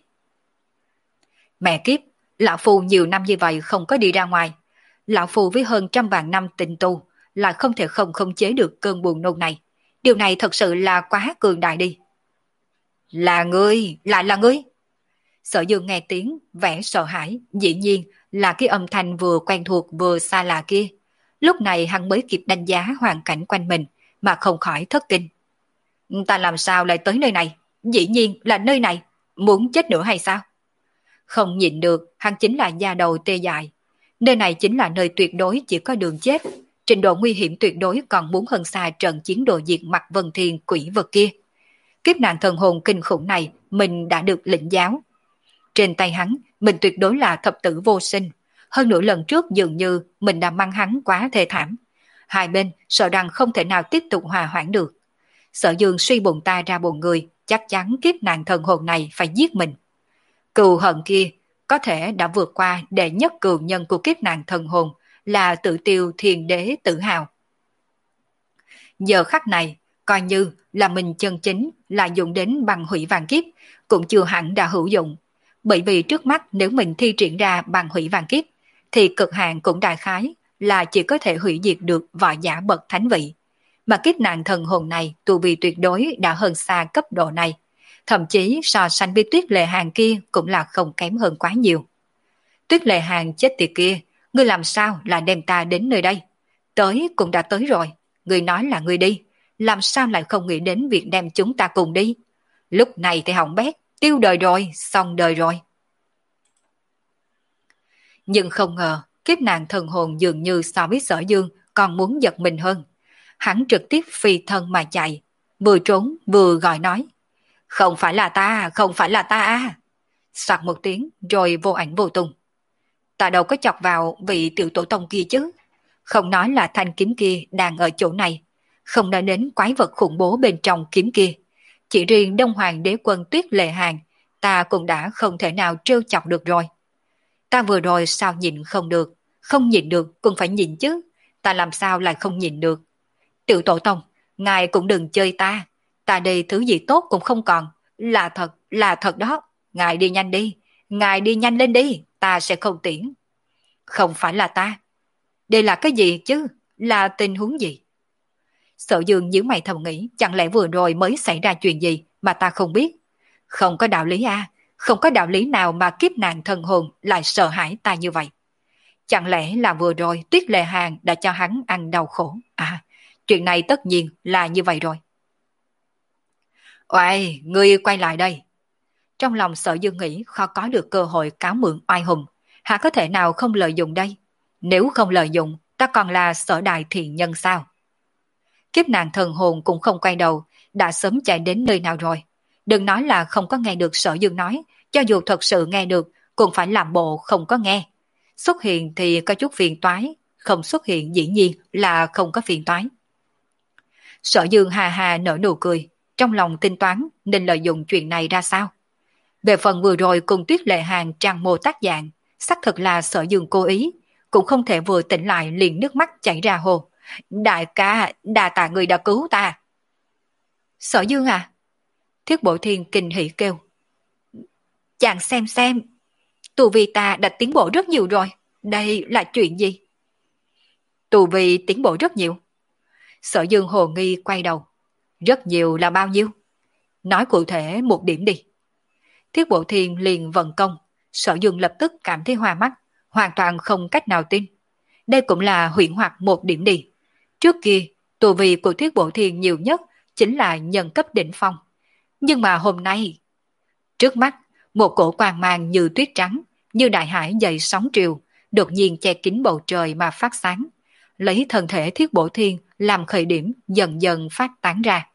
S1: Mẹ kiếp, lão phu nhiều năm như vậy không có đi ra ngoài, lão phu với hơn trăm vạn năm tịnh tu lại không thể không khống chế được cơn buồn nôn này, điều này thật sự là quá cường đại đi. Là ngươi, lại là ngươi. Sở Dương nghe tiếng vẻ sợ hãi, dĩ nhiên là cái âm thanh vừa quen thuộc vừa xa lạ kia. Lúc này hắn mới kịp đánh giá hoàn cảnh quanh mình mà không khỏi thất kinh. Ta làm sao lại tới nơi này? Dĩ nhiên là nơi này, muốn chết nữa hay sao? Không nhịn được, hắn chính là da đầu tê dại. Nơi này chính là nơi tuyệt đối chỉ có đường chết, trình độ nguy hiểm tuyệt đối còn muốn hơn xa trận chiến đồ diệt mặt Vân Thiên quỷ vật kia. Kiếp nạn thần hồn kinh khủng này mình đã được lĩnh giáo. Trên tay hắn, mình tuyệt đối là thập tử vô sinh. Hơn nữa lần trước dường như mình đã mang hắn quá thê thảm. Hai bên sợ rằng không thể nào tiếp tục hòa hoãn được. Sở Dương suy bụng ta ra bụng người, chắc chắn kiếp nạn thần hồn này phải giết mình. Cừu hận kia có thể đã vượt qua đệ nhất cừu nhân của kiếp nạn thần hồn là Tự Tiêu Thiên Đế Tử Hào. Giờ khắc này, coi như là mình chân chính là dùng đến bằng hủy vàng kiếp, cũng chưa hẳn đã hữu dụng. Bởi vì trước mắt nếu mình thi triển ra bằng hủy vàng kiếp, thì cực hạn cũng đại khái là chỉ có thể hủy diệt được võ giả bậc thánh vị. Mà kiếp nạn thần hồn này tu vi tuyệt đối đã hơn xa cấp độ này. Thậm chí so sánh với Tuyết Lệ Hàng kia cũng là không kém hơn quá nhiều. Tuyết Lệ Hàng chết tiệt kia, ngươi làm sao là đem ta đến nơi đây? Tới cũng đã tới rồi, ngươi nói là ngươi đi, làm sao lại không nghĩ đến việc đem chúng ta cùng đi? Lúc này thì hỏng bét, tiêu đời rồi, xong đời rồi. Nhưng không ngờ, kiếp nạn thần hồn dường như so với Sở Dương còn muốn giật mình hơn. hắn trực tiếp phi thân mà chạy, vừa trốn vừa gọi nói. Không phải là ta, không phải là ta à. Soạt một tiếng rồi vô ảnh vô tung. Ta đâu có chọc vào vị tiểu tổ tông kia chứ. Không nói là thanh kiếm kia đang ở chỗ này, không nói đến quái vật khủng bố bên trong kiếm kia. Chỉ riêng Đông Hoàng đế quân Tuyết Lệ Hàn, ta cũng đã không thể nào trêu chọc được rồi. Ta vừa rồi sao nhịn không được, không nhịn được cũng phải nhịn chứ, ta làm sao lại không nhịn được. Tiểu tổ tông, ngài cũng đừng chơi ta, ta đây thứ gì tốt cũng không còn, là thật, là thật đó, ngài đi nhanh đi, ngài đi nhanh lên đi, ta sẽ không tiễn. Không phải là ta, đây là cái gì chứ, là tình huống gì? Sở Dương nhíu mày thầm nghĩ, chẳng lẽ vừa rồi mới xảy ra chuyện gì mà ta không biết? Không có đạo lý à, không có đạo lý nào mà kiếp nạn thần hồn lại sợ hãi ta như vậy. Chẳng lẽ là vừa rồi Tuyết Lệ Hàn đã cho hắn ăn đau khổ? À, chuyện này tất nhiên là như vậy rồi. Oai, ngươi quay lại đây. Trong lòng Sở Dương nghĩ khó có được cơ hội cáo mượn oai hùng, hả có thể nào không lợi dụng đây? Nếu không lợi dụng, ta còn là Sở đại thiện nhân sao? Kiếp nạn thần hồn cũng không quay đầu, đã sớm chạy đến nơi nào rồi. Đừng nói là không có nghe được Sở Dương nói, cho dù thật sự nghe được, cũng phải làm bộ không có nghe. Xuất hiện thì có chút phiền toái, không xuất hiện dĩ nhiên là không có phiền toái. Sở Dương hà hà nở nụ cười, trong lòng tính toán nên lợi dụng chuyện này ra sao. Về phần vừa rồi cùng Tuyết Lệ Hàn trang mô tác dạng, xác thực là Sở Dương cố ý, cũng không thể vừa tỉnh lại liền nước mắt chảy ra hồ. Đại ca, đà tạ người đã cứu ta. Sở Dương à? Thiết Bộ Thiên kinh hỉ kêu. Chàng xem xem, tu vi ta đã tiến bộ rất nhiều rồi, đây là chuyện gì? Tu vi tiến bộ rất nhiều. Sở Dương hồ nghi quay đầu. Rất nhiều là bao nhiêu? Nói cụ thể một điểm đi. Thiết Bộ Thiên liền vận công, Sở Dương lập tức cảm thấy hoa mắt, hoàn toàn không cách nào tin. Đây cũng là huyễn hoặc một điểm đi. Trước kia, tu vi của Thiết Bộ Thiên nhiều nhất chính là nhân cấp đỉnh phong. Nhưng mà hôm nay, trước mắt, một cổ quang mang như tuyết trắng, như đại hải dậy sóng triều, đột nhiên che kín bầu trời mà phát sáng, lấy thân thể Thiết Bộ Thiên làm khởi điểm dần dần phát tán ra.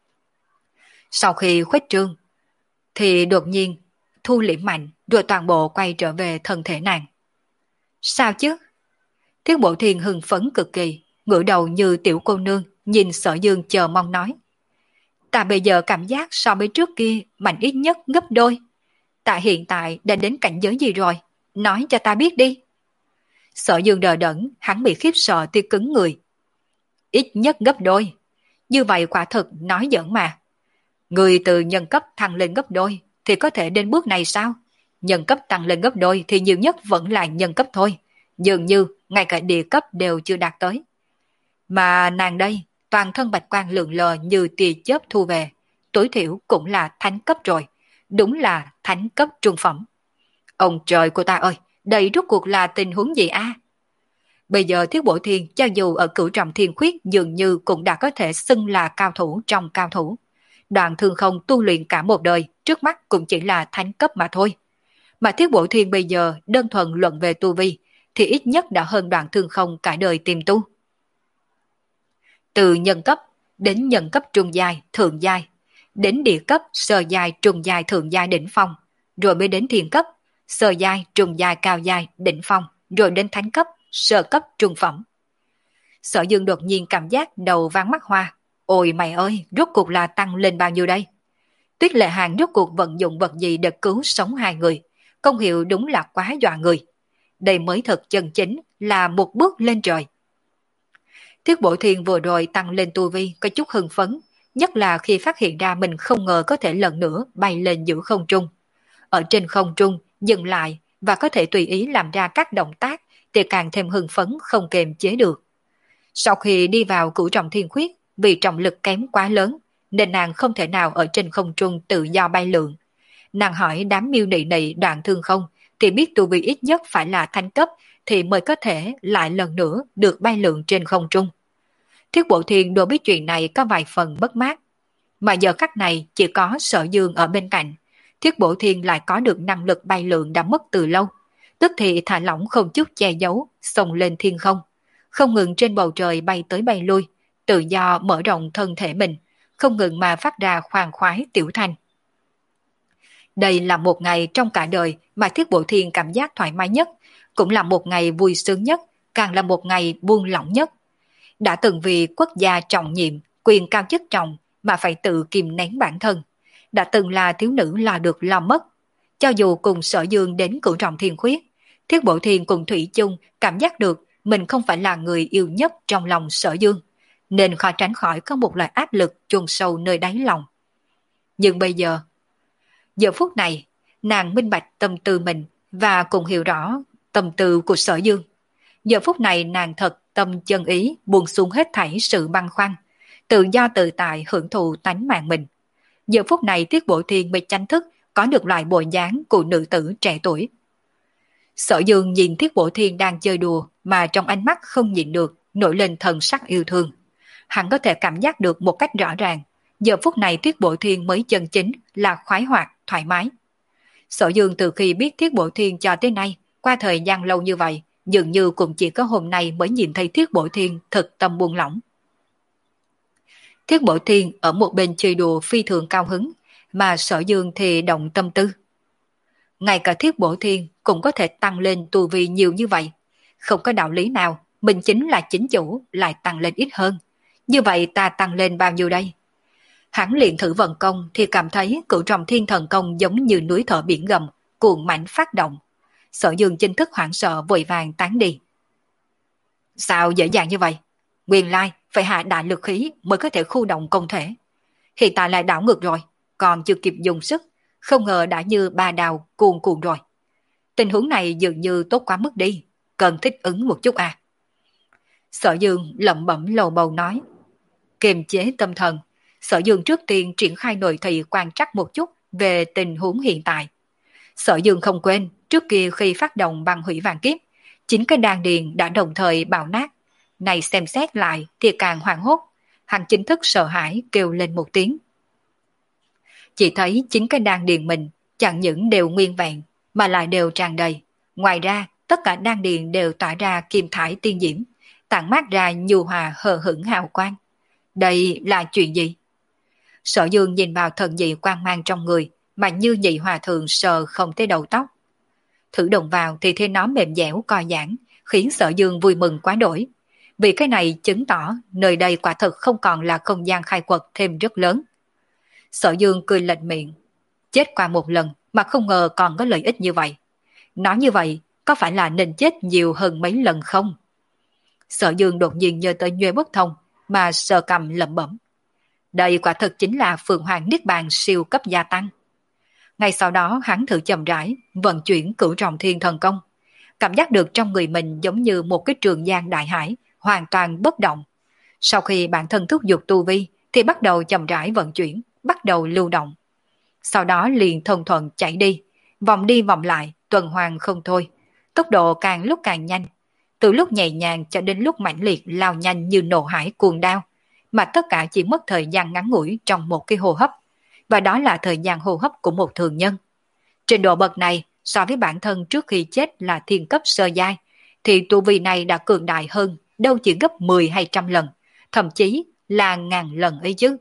S1: Sau khi khuếch trương, thì đột nhiên thu liễm mạnh rồi toàn bộ quay trở về thân thể nàng. Sao chứ? Thiết Bộ Thiên hưng phấn cực kỳ, ngửa đầu như tiểu cô nương, nhìn Sở Dương chờ mong nói. Ta bây giờ cảm giác so với trước kia mạnh ít nhất gấp đôi. Ta hiện tại đã đến cảnh giới gì rồi? Nói cho ta biết đi. Sở Dương đờ đẫn, hắn bị khiếp sợ thì cứng người. Ít nhất gấp đôi. Như vậy quả thực nói giỡn mà. Người từ nhân cấp thăng lên gấp đôi thì có thể đến bước này sao? Nhân cấp tăng lên gấp đôi thì nhiều nhất vẫn là nhân cấp thôi. Dường như ngay cả địa cấp đều chưa đạt tới. Mà nàng đây, toàn thân bạch quang lượn lờ như tia chớp thu về, tối thiểu cũng là thánh cấp rồi. Đúng là thánh cấp trung phẩm. Ông trời của ta ơi, đây rốt cuộc là tình huống gì a? Bây giờ Thiết Bộ Thiên cho dù ở cửu trọng thiên khuyết dường như cũng đã có thể xưng là cao thủ trong cao thủ. Đoạn Thương Không tu luyện cả một đời, trước mắt cũng chỉ là thánh cấp mà thôi. Mà Thiết Bộ Thiên bây giờ đơn thuần luận về tu vi, thì ít nhất đã hơn Đoạn Thương Không cả đời tìm tu. Từ nhân cấp đến nhân cấp trung giai, thượng giai, đến địa cấp, sơ giai, trung giai, thượng giai, đỉnh phong, rồi mới đến thiên cấp, sơ giai, trung giai, cao giai, đỉnh phong, rồi đến thánh cấp, sơ cấp, trung phẩm. Sở Dương đột nhiên cảm giác đầu váng mắt hoa. Ôi mày ơi, rốt cuộc là tăng lên bao nhiêu đây? Tuyết Lệ Hàn rốt cuộc vận dụng vật gì để cứu sống hai người? Công hiệu đúng là quá dọa người. Đây mới thật chân chính là một bước lên trời. Thiết Bộ Thiên vừa rồi tăng lên tu vi có chút hưng phấn, nhất là khi phát hiện ra mình không ngờ có thể lần nữa bay lên giữa không trung. Ở trên không trung, dừng lại và có thể tùy ý làm ra các động tác thì càng thêm hưng phấn không kềm chế được. Sau khi đi vào cửu trọng thiên khuyết, vì trọng lực kém quá lớn, nên nàng không thể nào ở trên không trung tự do bay lượn. Nàng hỏi đám miêu nị nị Đoạn Thương Không, thì biết tu vi ít nhất phải là thánh cấp, thì mới có thể lại lần nữa được bay lượn trên không trung. Thiết Bộ Thiên đối với chuyện này có vài phần mất mát. Mà giờ khắc này chỉ có Sở Dương ở bên cạnh, Thiết Bộ Thiên lại có được năng lực bay lượn đã mất từ lâu. Tức thì thả lỏng không chút che giấu, xông lên thiên không. Không ngừng trên bầu trời bay tới bay lui, tự do mở rộng thân thể mình, không ngừng mà phát ra khoan khoái tiểu thanh. Đây là một ngày trong cả đời mà Thiết Bộ Thiên cảm giác thoải mái nhất, cũng là một ngày vui sướng nhất, càng là một ngày buông lỏng nhất. Đã từng vì quốc gia trọng nhiệm, quyền cao chức trọng mà phải tự kìm nén bản thân. Đã từng là thiếu nữ lo được lo mất. Cho dù cùng Sở Dương đến Cửu Trọng Thiên Khuyết, Thiết Bộ Thiên cùng Thủy chung cảm giác được mình không phải là người yêu nhất trong lòng Sở Dương, nên khó tránh khỏi có một loại áp lực chôn sâu nơi đáy lòng. Nhưng bây giờ, giờ phút này, nàng minh bạch tâm tư mình và cùng hiểu rõ tâm tư của Sở Dương. Giờ phút này nàng thật tâm chân ý buông xuống hết thảy sự băn khoăn, tự do tự tại hưởng thụ tánh mạng mình. Giờ phút này Tiết Bộ Thiên mới tranh thức có được loại bộ dáng của nữ tử trẻ tuổi. Sở Dương nhìn Tiết Bộ Thiên đang chơi đùa mà trong ánh mắt không nhịn được nổi lên thần sắc yêu thương. Hắn có thể cảm giác được một cách rõ ràng, giờ phút này Tiết Bộ Thiên mới chân chính là khoái hoạt, thoải mái. Sở Dương từ khi biết Tiết Bộ Thiên cho tới nay, qua thời gian lâu như vậy, dường như cũng chỉ có hôm nay mới nhìn thấy Thiết Bộ Thiên thực tâm buông lỏng. Thiết Bộ Thiên ở một bên chơi đùa phi thường cao hứng, mà Sở Dương thì động tâm tư. Ngay cả Thiết Bộ Thiên cũng có thể tăng lên tu vi nhiều như vậy. Không có đạo lý nào, mình chính là chính chủ lại tăng lên ít hơn. Như vậy ta tăng lên bao nhiêu đây? Hắn liền thử vận công thì cảm thấy Cửu Trọng Thiên Thần Công giống như núi thở biển gầm, cuồn mãnh phát động. Sở Dương chính thức hoảng sợ vội vàng tán đi. Sao dễ dàng như vậy? Nguyên lai phải hạ đại lực khí mới có thể khu động công thể. Hiện tại lại đảo ngược rồi, còn chưa kịp dùng sức, không ngờ đã như ba đào cuồn cuộn rồi. Tình huống này dường như tốt quá mức đi, cần thích ứng một chút à. Sở Dương lẩm bẩm lầu bầu nói. Kiềm chế tâm thần, Sở Dương trước tiên triển khai nội thị quan trắc một chút về tình huống hiện tại. Sở Dương không quên, trước kia khi phát động băng hủy vạn kiếp, chính cái đan điền đã đồng thời bạo nát. Này xem xét lại thì càng hoảng hốt, hắn chính thức sợ hãi kêu lên một tiếng. Chỉ thấy chính cái đan điền mình chẳng những đều nguyên vẹn mà lại đều tràn đầy. Ngoài ra, tất cả đan điền đều tỏa ra kim thải tiên diễm, tản mát ra nhu hòa hờ hững hào quang. Đây là chuyện gì? Sở Dương nhìn vào thần dị quang mang trong người, mà như nhị hòa thượng sờ không tới đầu tóc. Thử động vào thì thấy nó mềm dẻo co giãn, khiến Sở Dương vui mừng quá đổi. Vì cái này chứng tỏ nơi đây quả thực không còn là không gian khai quật thêm rất lớn. Sở Dương cười lạnh miệng. Chết qua một lần mà không ngờ còn có lợi ích như vậy. Nói như vậy, có phải là nên chết nhiều hơn mấy lần không? Sở Dương đột nhiên nhớ tới Nhuê Bất Thông mà sờ cầm lẩm bẩm. Đây quả thực chính là Phượng Hoàng Niết Bàn siêu cấp gia tăng. Ngay sau đó hắn thử chậm rãi vận chuyển Cửu Trọng Thiên Thần Công. Cảm giác được trong người mình giống như một cái trường giang đại hải, hoàn toàn bất động. Sau khi bản thân thúc giục tu vi thì bắt đầu chậm rãi vận chuyển, bắt đầu lưu động. Sau đó liền thông thuận chạy đi, vòng đi vòng lại, tuần hoàn không thôi. Tốc độ càng lúc càng nhanh, từ lúc nhẹ nhàng cho đến lúc mãnh liệt lao nhanh như nộ hải cuồng đao, mà tất cả chỉ mất thời gian ngắn ngủi trong một cái hô hấp, và đó là thời gian hô hấp của một thường nhân. Trình độ bậc này so với bản thân trước khi chết là thiên cấp sơ giai, thì tu vi này đã cường đại hơn đâu chỉ gấp mười hay trăm lần, thậm chí là ngàn lần ấy chứ.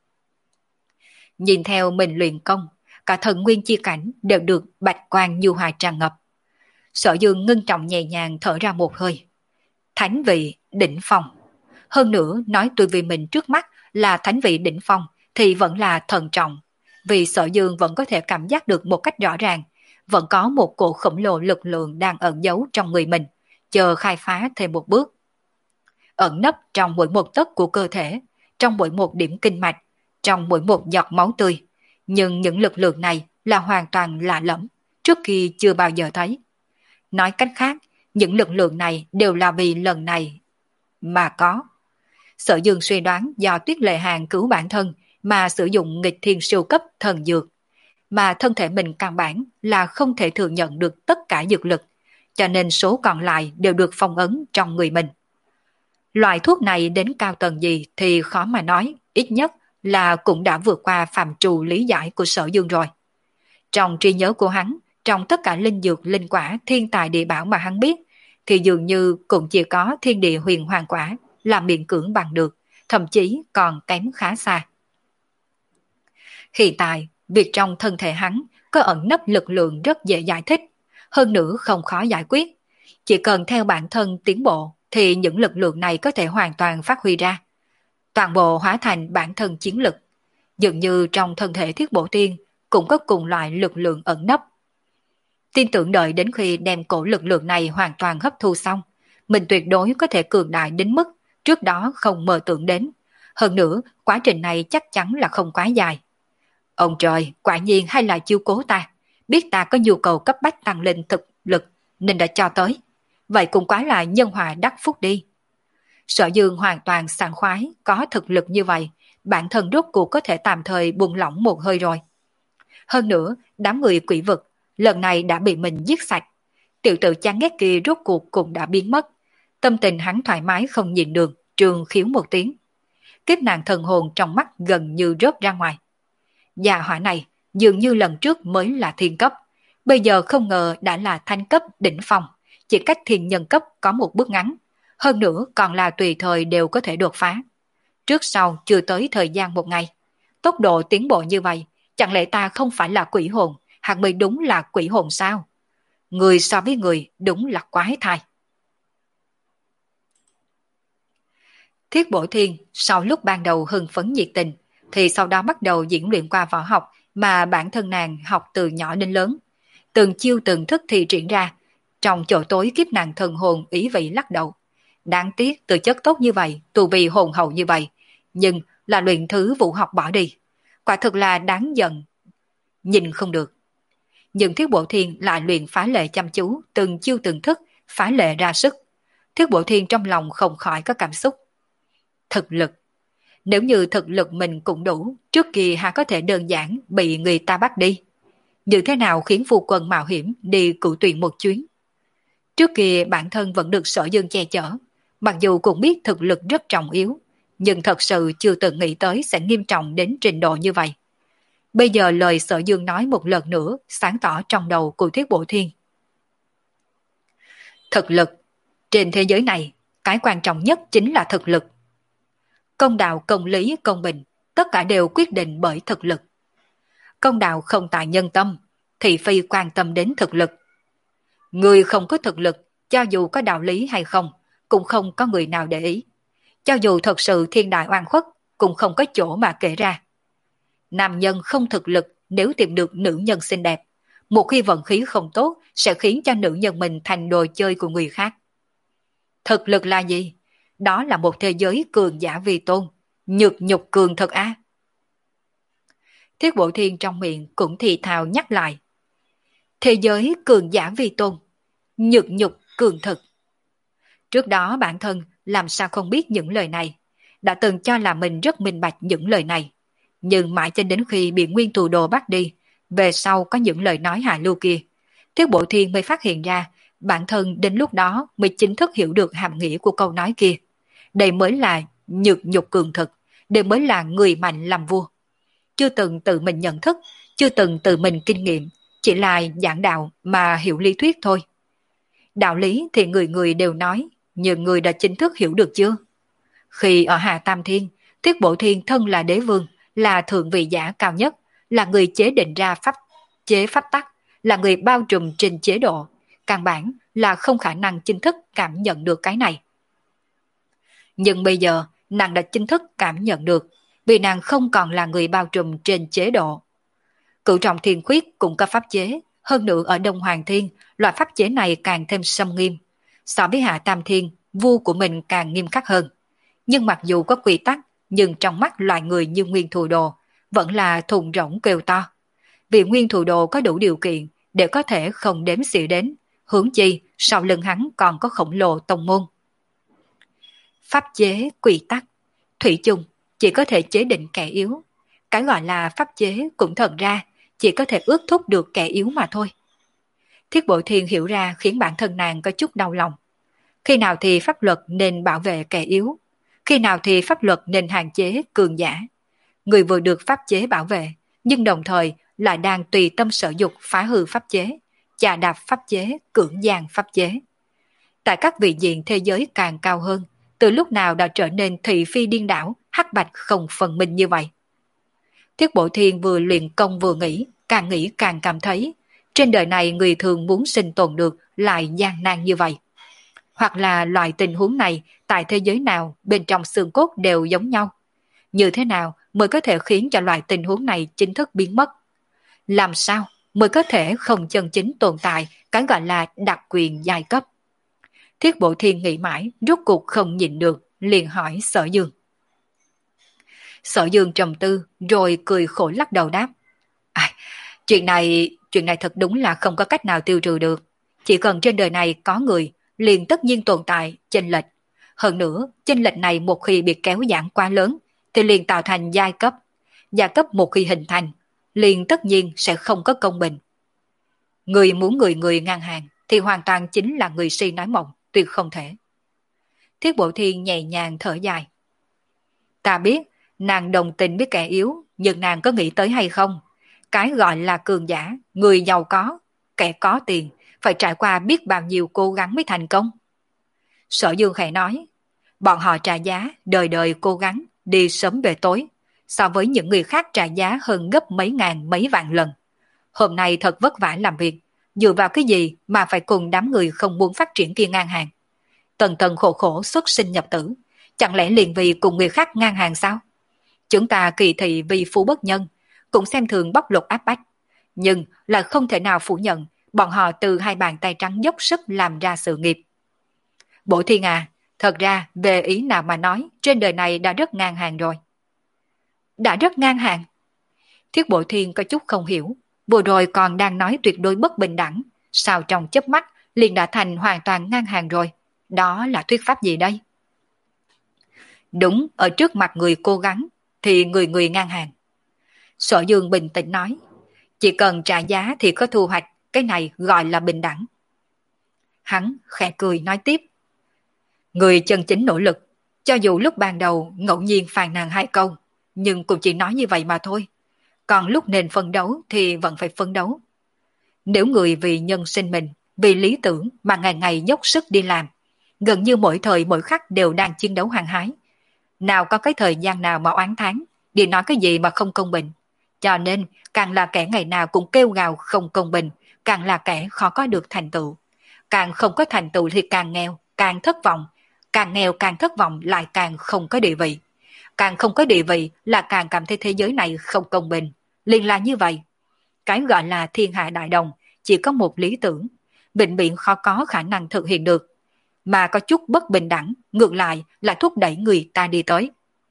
S1: Nhìn theo mình luyện công, cả thần nguyên chi cảnh đều được bạch quang nhu hòa tràn ngập. Sở Dương ngưng trọng nhẹ nhàng thở ra một hơi. Thánh vị đỉnh phong. Hơn nữa nói tôi vì mình trước mắt là thánh vị đỉnh phong thì vẫn là thần trọng. Vì Sở Dương vẫn có thể cảm giác được một cách rõ ràng, vẫn có một cổ khổng lồ lực lượng đang ẩn giấu trong người mình, chờ khai phá thêm một bước. Ẩn nấp trong mỗi một tấc của cơ thể, trong mỗi một điểm kinh mạch, trong mỗi một giọt máu tươi. Nhưng những lực lượng này là hoàn toàn lạ lẫm, trước khi chưa bao giờ thấy. Nói cách khác, những lực lượng này đều là vì lần này mà có. Sở Dương suy đoán do Tuyết Lệ Hàng cứu bản thân mà sử dụng nghịch thiên siêu cấp thần dược, mà thân thể mình căn bản là không thể thừa nhận được tất cả dược lực, cho nên số còn lại đều được phong ấn trong người mình. Loại thuốc này đến cao tầng gì thì khó mà nói, ít nhất là cũng đã vượt qua phạm trù lý giải của Sở Dương rồi. Trong trí nhớ của hắn, trong tất cả linh dược, linh quả, thiên tài địa bảo mà hắn biết, thì dường như cũng chỉ có thiên địa huyền hoàng quả là miễn cưỡng bằng được, thậm chí còn kém khá xa. Hiện tại, việc trong thân thể hắn có ẩn nấp lực lượng rất dễ giải thích, hơn nữa không khó giải quyết. Chỉ cần theo bản thân tiến bộ thì những lực lượng này có thể hoàn toàn phát huy ra. Toàn bộ hóa thành bản thân chiến lực. Dường như trong thân thể Thiết Bộ Tiên cũng có cùng loại lực lượng ẩn nấp. Tin tưởng đợi đến khi đem cổ lực lượng này hoàn toàn hấp thu xong, mình tuyệt đối có thể cường đại đến mức trước đó không mơ tưởng đến. Hơn nữa, quá trình này chắc chắn là không quá dài. Ông trời, quả nhiên hay là chiếu cố ta, biết ta có nhu cầu cấp bách tăng lên thực lực nên đã cho tới. Vậy cũng quá là nhân hòa đắc phúc đi. Sở Dương hoàn toàn sảng khoái, có thực lực như vậy, bản thân rốt cuộc có thể tạm thời buông lỏng một hơi rồi. Hơn nữa, đám người quỷ vực, lần này đã bị mình giết sạch. Tiểu tử chán ghét kia rốt cuộc cũng đã biến mất. Tâm tình hắn thoải mái không nhìn được, trường khiếu một tiếng. Kiếp nạn thần hồn trong mắt gần như rớt ra ngoài. Gia hỏa này dường như lần trước mới là thiên cấp, bây giờ không ngờ đã là thanh cấp đỉnh phong, chỉ cách thiên nhân cấp có một bước ngắn, hơn nữa còn là tùy thời đều có thể đột phá. Trước sau chưa tới thời gian một ngày, tốc độ tiến bộ như vậy, chẳng lẽ ta không phải là quỷ hồn, hẳn mới đúng là quỷ hồn sao? Người so với người đúng là quái thai. Thiết Bổ Thiên sau lúc ban đầu hưng phấn nhiệt tình, thì sau đó bắt đầu diễn luyện qua võ học mà bản thân nàng học từ nhỏ đến lớn. Từng chiêu từng thức thì triển ra, trong chỗ tối kiếp nàng thần hồn ý vị lắc đầu. Đáng tiếc từ chất tốt như vậy, tu vi hồn hậu như vậy, nhưng là luyện thứ vũ học bỏ đi. Quả thực là đáng giận, nhìn không được. Nhưng Thiết Bộ Thiên lại luyện phá lệ chăm chú, từng chiêu từng thức, phá lệ ra sức. Thiết Bộ Thiên trong lòng không khỏi có cảm xúc. Thực lực. Nếu như thực lực mình cũng đủ, trước kia hà có thể đơn giản bị người ta bắt đi. Như thế nào khiến phu quân mạo hiểm đi cử tuyển một chuyến? Trước kia bản thân vẫn được Sở Dương che chở, mặc dù cũng biết thực lực rất trọng yếu, nhưng thật sự chưa từng nghĩ tới sẽ nghiêm trọng đến trình độ như vậy. Bây giờ lời Sở Dương nói một lần nữa sáng tỏ trong đầu của Thiết Bộ Thiên. Thực lực. Trên thế giới này, cái quan trọng nhất chính là thực lực. Công đạo, công lý, công bình, tất cả đều quyết định bởi thực lực. Công đạo không tại nhân tâm, thị phi quan tâm đến thực lực. Người không có thực lực, cho dù có đạo lý hay không, cũng không có người nào để ý. Cho dù thật sự thiên đại oan khuất, cũng không có chỗ mà kể ra. Nam nhân không thực lực nếu tìm được nữ nhân xinh đẹp, một khi vận khí không tốt sẽ khiến cho nữ nhân mình thành đồ chơi của người khác. Thực lực là gì? Đó là một thế giới cường giả vi tôn, nhược nhục cường thực á. Thiết Bộ Thiên trong miệng cũng thì thào nhắc lại. Thế giới cường giả vi tôn, nhược nhục cường thực. Trước đó bản thân làm sao không biết những lời này, đã từng cho là mình rất minh bạch những lời này. Nhưng mãi cho đến khi bị Nguyên Thù Đồ bắt đi, về sau có những lời nói hạ lưu kia, Thiết Bộ Thiên mới phát hiện ra bản thân đến lúc đó mới chính thức hiểu được hàm nghĩa của câu nói kia. Đây mới là nhược nhục cường thực, đây mới là người mạnh làm vua. Chưa từng tự mình nhận thức, chưa từng tự mình kinh nghiệm, chỉ là giảng đạo mà hiểu lý thuyết thôi. Đạo lý thì người người đều nói, nhưng người đã chính thức hiểu được chưa? Khi ở Hà Tam Thiên, Thiết Bộ Thiên thân là đế vương, là thượng vị giả cao nhất, là người chế định ra pháp chế pháp tắc, là người bao trùm trên chế độ. Căn bản là không khả năng chính thức cảm nhận được cái này. Nhưng bây giờ, nàng đã chính thức cảm nhận được, vì nàng không còn là người bao trùm trên chế độ. Cửu Trọng Thiên Khuyết cũng có pháp chế, hơn nữa ở Đông Hoàng Thiên, loại pháp chế này càng thêm xâm nghiêm. So với Hạ Tam Thiên, vua của mình càng nghiêm khắc hơn. Nhưng mặc dù có quy tắc, nhưng trong mắt loài người như Nguyên Thù Đồ, vẫn là thùng rỗng kêu to. Vì Nguyên Thù Đồ có đủ điều kiện để có thể không đếm xỉa đến, hướng chi sau lưng hắn còn có khổng lồ tông môn. Pháp chế, quy tắc, thủy chung chỉ có thể chế định kẻ yếu. Cái gọi là pháp chế cũng thật ra chỉ có thể ước thúc được kẻ yếu mà thôi. Thiết Bộ Thiên hiểu ra khiến bản thân nàng có chút đau lòng. Khi nào thì pháp luật nên bảo vệ kẻ yếu, khi nào thì pháp luật nên hạn chế cường giả. Người vừa được pháp chế bảo vệ, nhưng đồng thời lại đang tùy tâm sở dục phá hư pháp chế, chà đạp pháp chế, cưỡng gian pháp chế. Tại các vị diện thế giới càng cao hơn, từ lúc nào đã trở nên thị phi điên đảo, hắc bạch không phân minh như vậy. Thiết Bộ Thiên vừa luyện công vừa nghĩ, càng nghĩ càng cảm thấy, trên đời này người thường muốn sinh tồn được lại gian nan như vậy. Hoặc là loại tình huống này tại thế giới nào bên trong xương cốt đều giống nhau. Như thế nào mới có thể khiến cho loại tình huống này chính thức biến mất? Làm sao mới có thể không chân chính tồn tại cái gọi là đặc quyền giai cấp? Thiết Bộ Thiên nghĩ mãi, rốt cuộc không nhịn được, liền hỏi Sở Dương. Sở Dương trầm tư, rồi cười khổ lắc đầu đáp. À, chuyện này, chuyện này thật đúng là không có cách nào tiêu trừ được. Chỉ cần trên đời này có người, liền tất nhiên tồn tại chênh lệch. Hơn nữa, chênh lệch này một khi bị kéo giãn quá lớn, thì liền tạo thành giai cấp. Giai cấp một khi hình thành, liền tất nhiên sẽ không có công bình. Người muốn người người ngang hàng, thì hoàn toàn chính là người si nói mộng, tuyệt không thể. Thiết Bộ Thiên nhẹ nhàng thở dài. Ta biết, nàng đồng tình với kẻ yếu, nhưng nàng có nghĩ tới hay không? Cái gọi là cường giả, người giàu có, kẻ có tiền, phải trải qua biết bao nhiêu cố gắng mới thành công. Sở Dương khẽ nói, bọn họ trả giá, đời đời cố gắng, đi sớm về tối, so với những người khác trả giá hơn gấp mấy ngàn mấy vạn lần. Hôm nay thật vất vả làm việc, dựa vào cái gì mà phải cùng đám người không muốn phát triển kia ngang hàng? Tần tần khổ khổ xuất sinh nhập tử, chẳng lẽ liền vì cùng người khác ngang hàng sao? Chúng ta kỳ thị vì phú bất nhân, cũng xem thường bóc lột áp bách, nhưng lại không thể nào phủ nhận bọn họ từ hai bàn tay trắng dốc sức làm ra sự nghiệp. Bộ Thiên à, thật ra về ý nào mà nói, trên đời này đã rất ngang hàng rồi. Đã rất ngang hàng? Thiết Bộ Thiên có chút không hiểu, vừa rồi còn đang nói tuyệt đối bất bình đẳng, sao trong chớp mắt liền đã thành hoàn toàn ngang hàng rồi? Đó là thuyết pháp gì đây? Đúng, ở trước mặt người cố gắng, thì người người ngang hàng. Sở Dương bình tĩnh nói, chỉ cần trả giá thì có thu hoạch, cái này gọi là bình đẳng. Hắn khẽ cười nói tiếp, người chân chính nỗ lực, cho dù lúc ban đầu ngẫu nhiên phàn nàn hai câu, nhưng cũng chỉ nói như vậy mà thôi. Còn lúc nên phấn đấu thì vẫn phải phấn đấu. Nếu người vì nhân sinh mình, vì lý tưởng mà ngày ngày dốc sức đi làm, gần như mỗi thời mỗi khắc đều đang chiến đấu hăng hái, nào có cái thời gian nào mà oán thán, đi nói cái gì mà không công bình. Cho nên, càng là kẻ ngày nào cũng kêu gào không công bình, càng là kẻ khó có được thành tựu. Càng không có thành tựu thì càng nghèo, càng thất vọng. Càng nghèo càng thất vọng lại càng không có địa vị. Càng không có địa vị là càng cảm thấy thế giới này không công bình. Liền là như vậy. Cái gọi là thiên hạ đại đồng chỉ có một lý tưởng, vĩnh viễn khó có khả năng thực hiện được. Mà có chút bất bình đẳng, ngược lại là thúc đẩy người ta đi tới.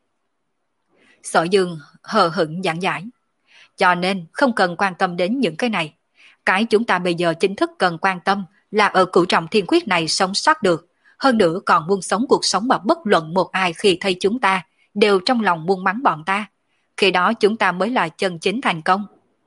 S1: Sở Dương hờ hững giảng giải. Cho nên không cần quan tâm đến những cái này. Cái chúng ta bây giờ chính thức cần quan tâm là ở cửu trọng thiên khuyết này sống sót được. Hơn nữa còn muốn sống cuộc sống mà bất luận một ai khi thấy chúng ta đều trong lòng buông mắng bọn ta. Khi đó chúng ta mới là chân chính thành công.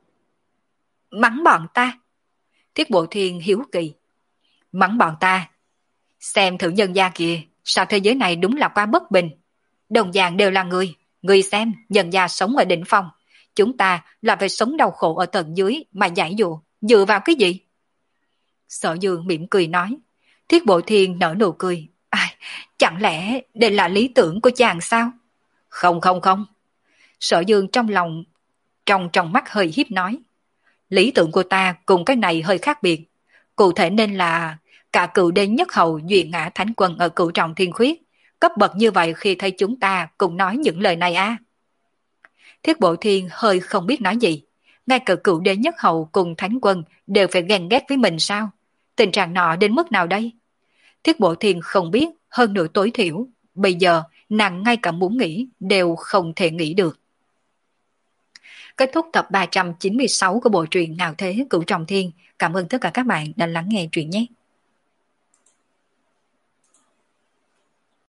S1: Mắng bọn ta? Thiết Bộ Thiên hiếu kỳ. Mắng bọn ta? Xem thử nhân gia kìa, sao thế giới này đúng là quá bất bình. Đồng dạng đều là người, người xem nhân gia sống ở đỉnh phong. Chúng ta là phải sống đau khổ ở tầng dưới mà giải dụ, dựa vào cái gì? Sở Dương mỉm cười nói. Thiết Bộ Thiên nở nụ cười. À, chẳng lẽ đây là lý tưởng của chàng sao? Không không không. Sở Dương trong lòng, trong trong mắt hơi hiếp nói. Lý tưởng của ta cùng cái này hơi khác biệt. Cụ thể nên là cả cựu đế nhất hầu duyên ngã thánh quân ở cửu trọng thiên khuyết. Cấp bậc như vậy khi thấy chúng ta cùng nói những lời này à? Thiết Bộ Thiên hơi không biết nói gì. Ngay cả cựu đế nhất hầu cùng thánh quân đều phải ghen ghét với mình sao? Tình trạng nọ đến mức nào đây? Thiết Bộ Thiên không biết, hơn nữa tối thiểu. Bây giờ, nàng ngay cả muốn nghĩ đều không thể nghĩ được. Kết thúc tập ba trăm chín mươi sáu của bộ truyện Ngạo Thế Cửu Trọng Thiên. Cảm ơn tất cả các bạn đã lắng nghe truyện nhé.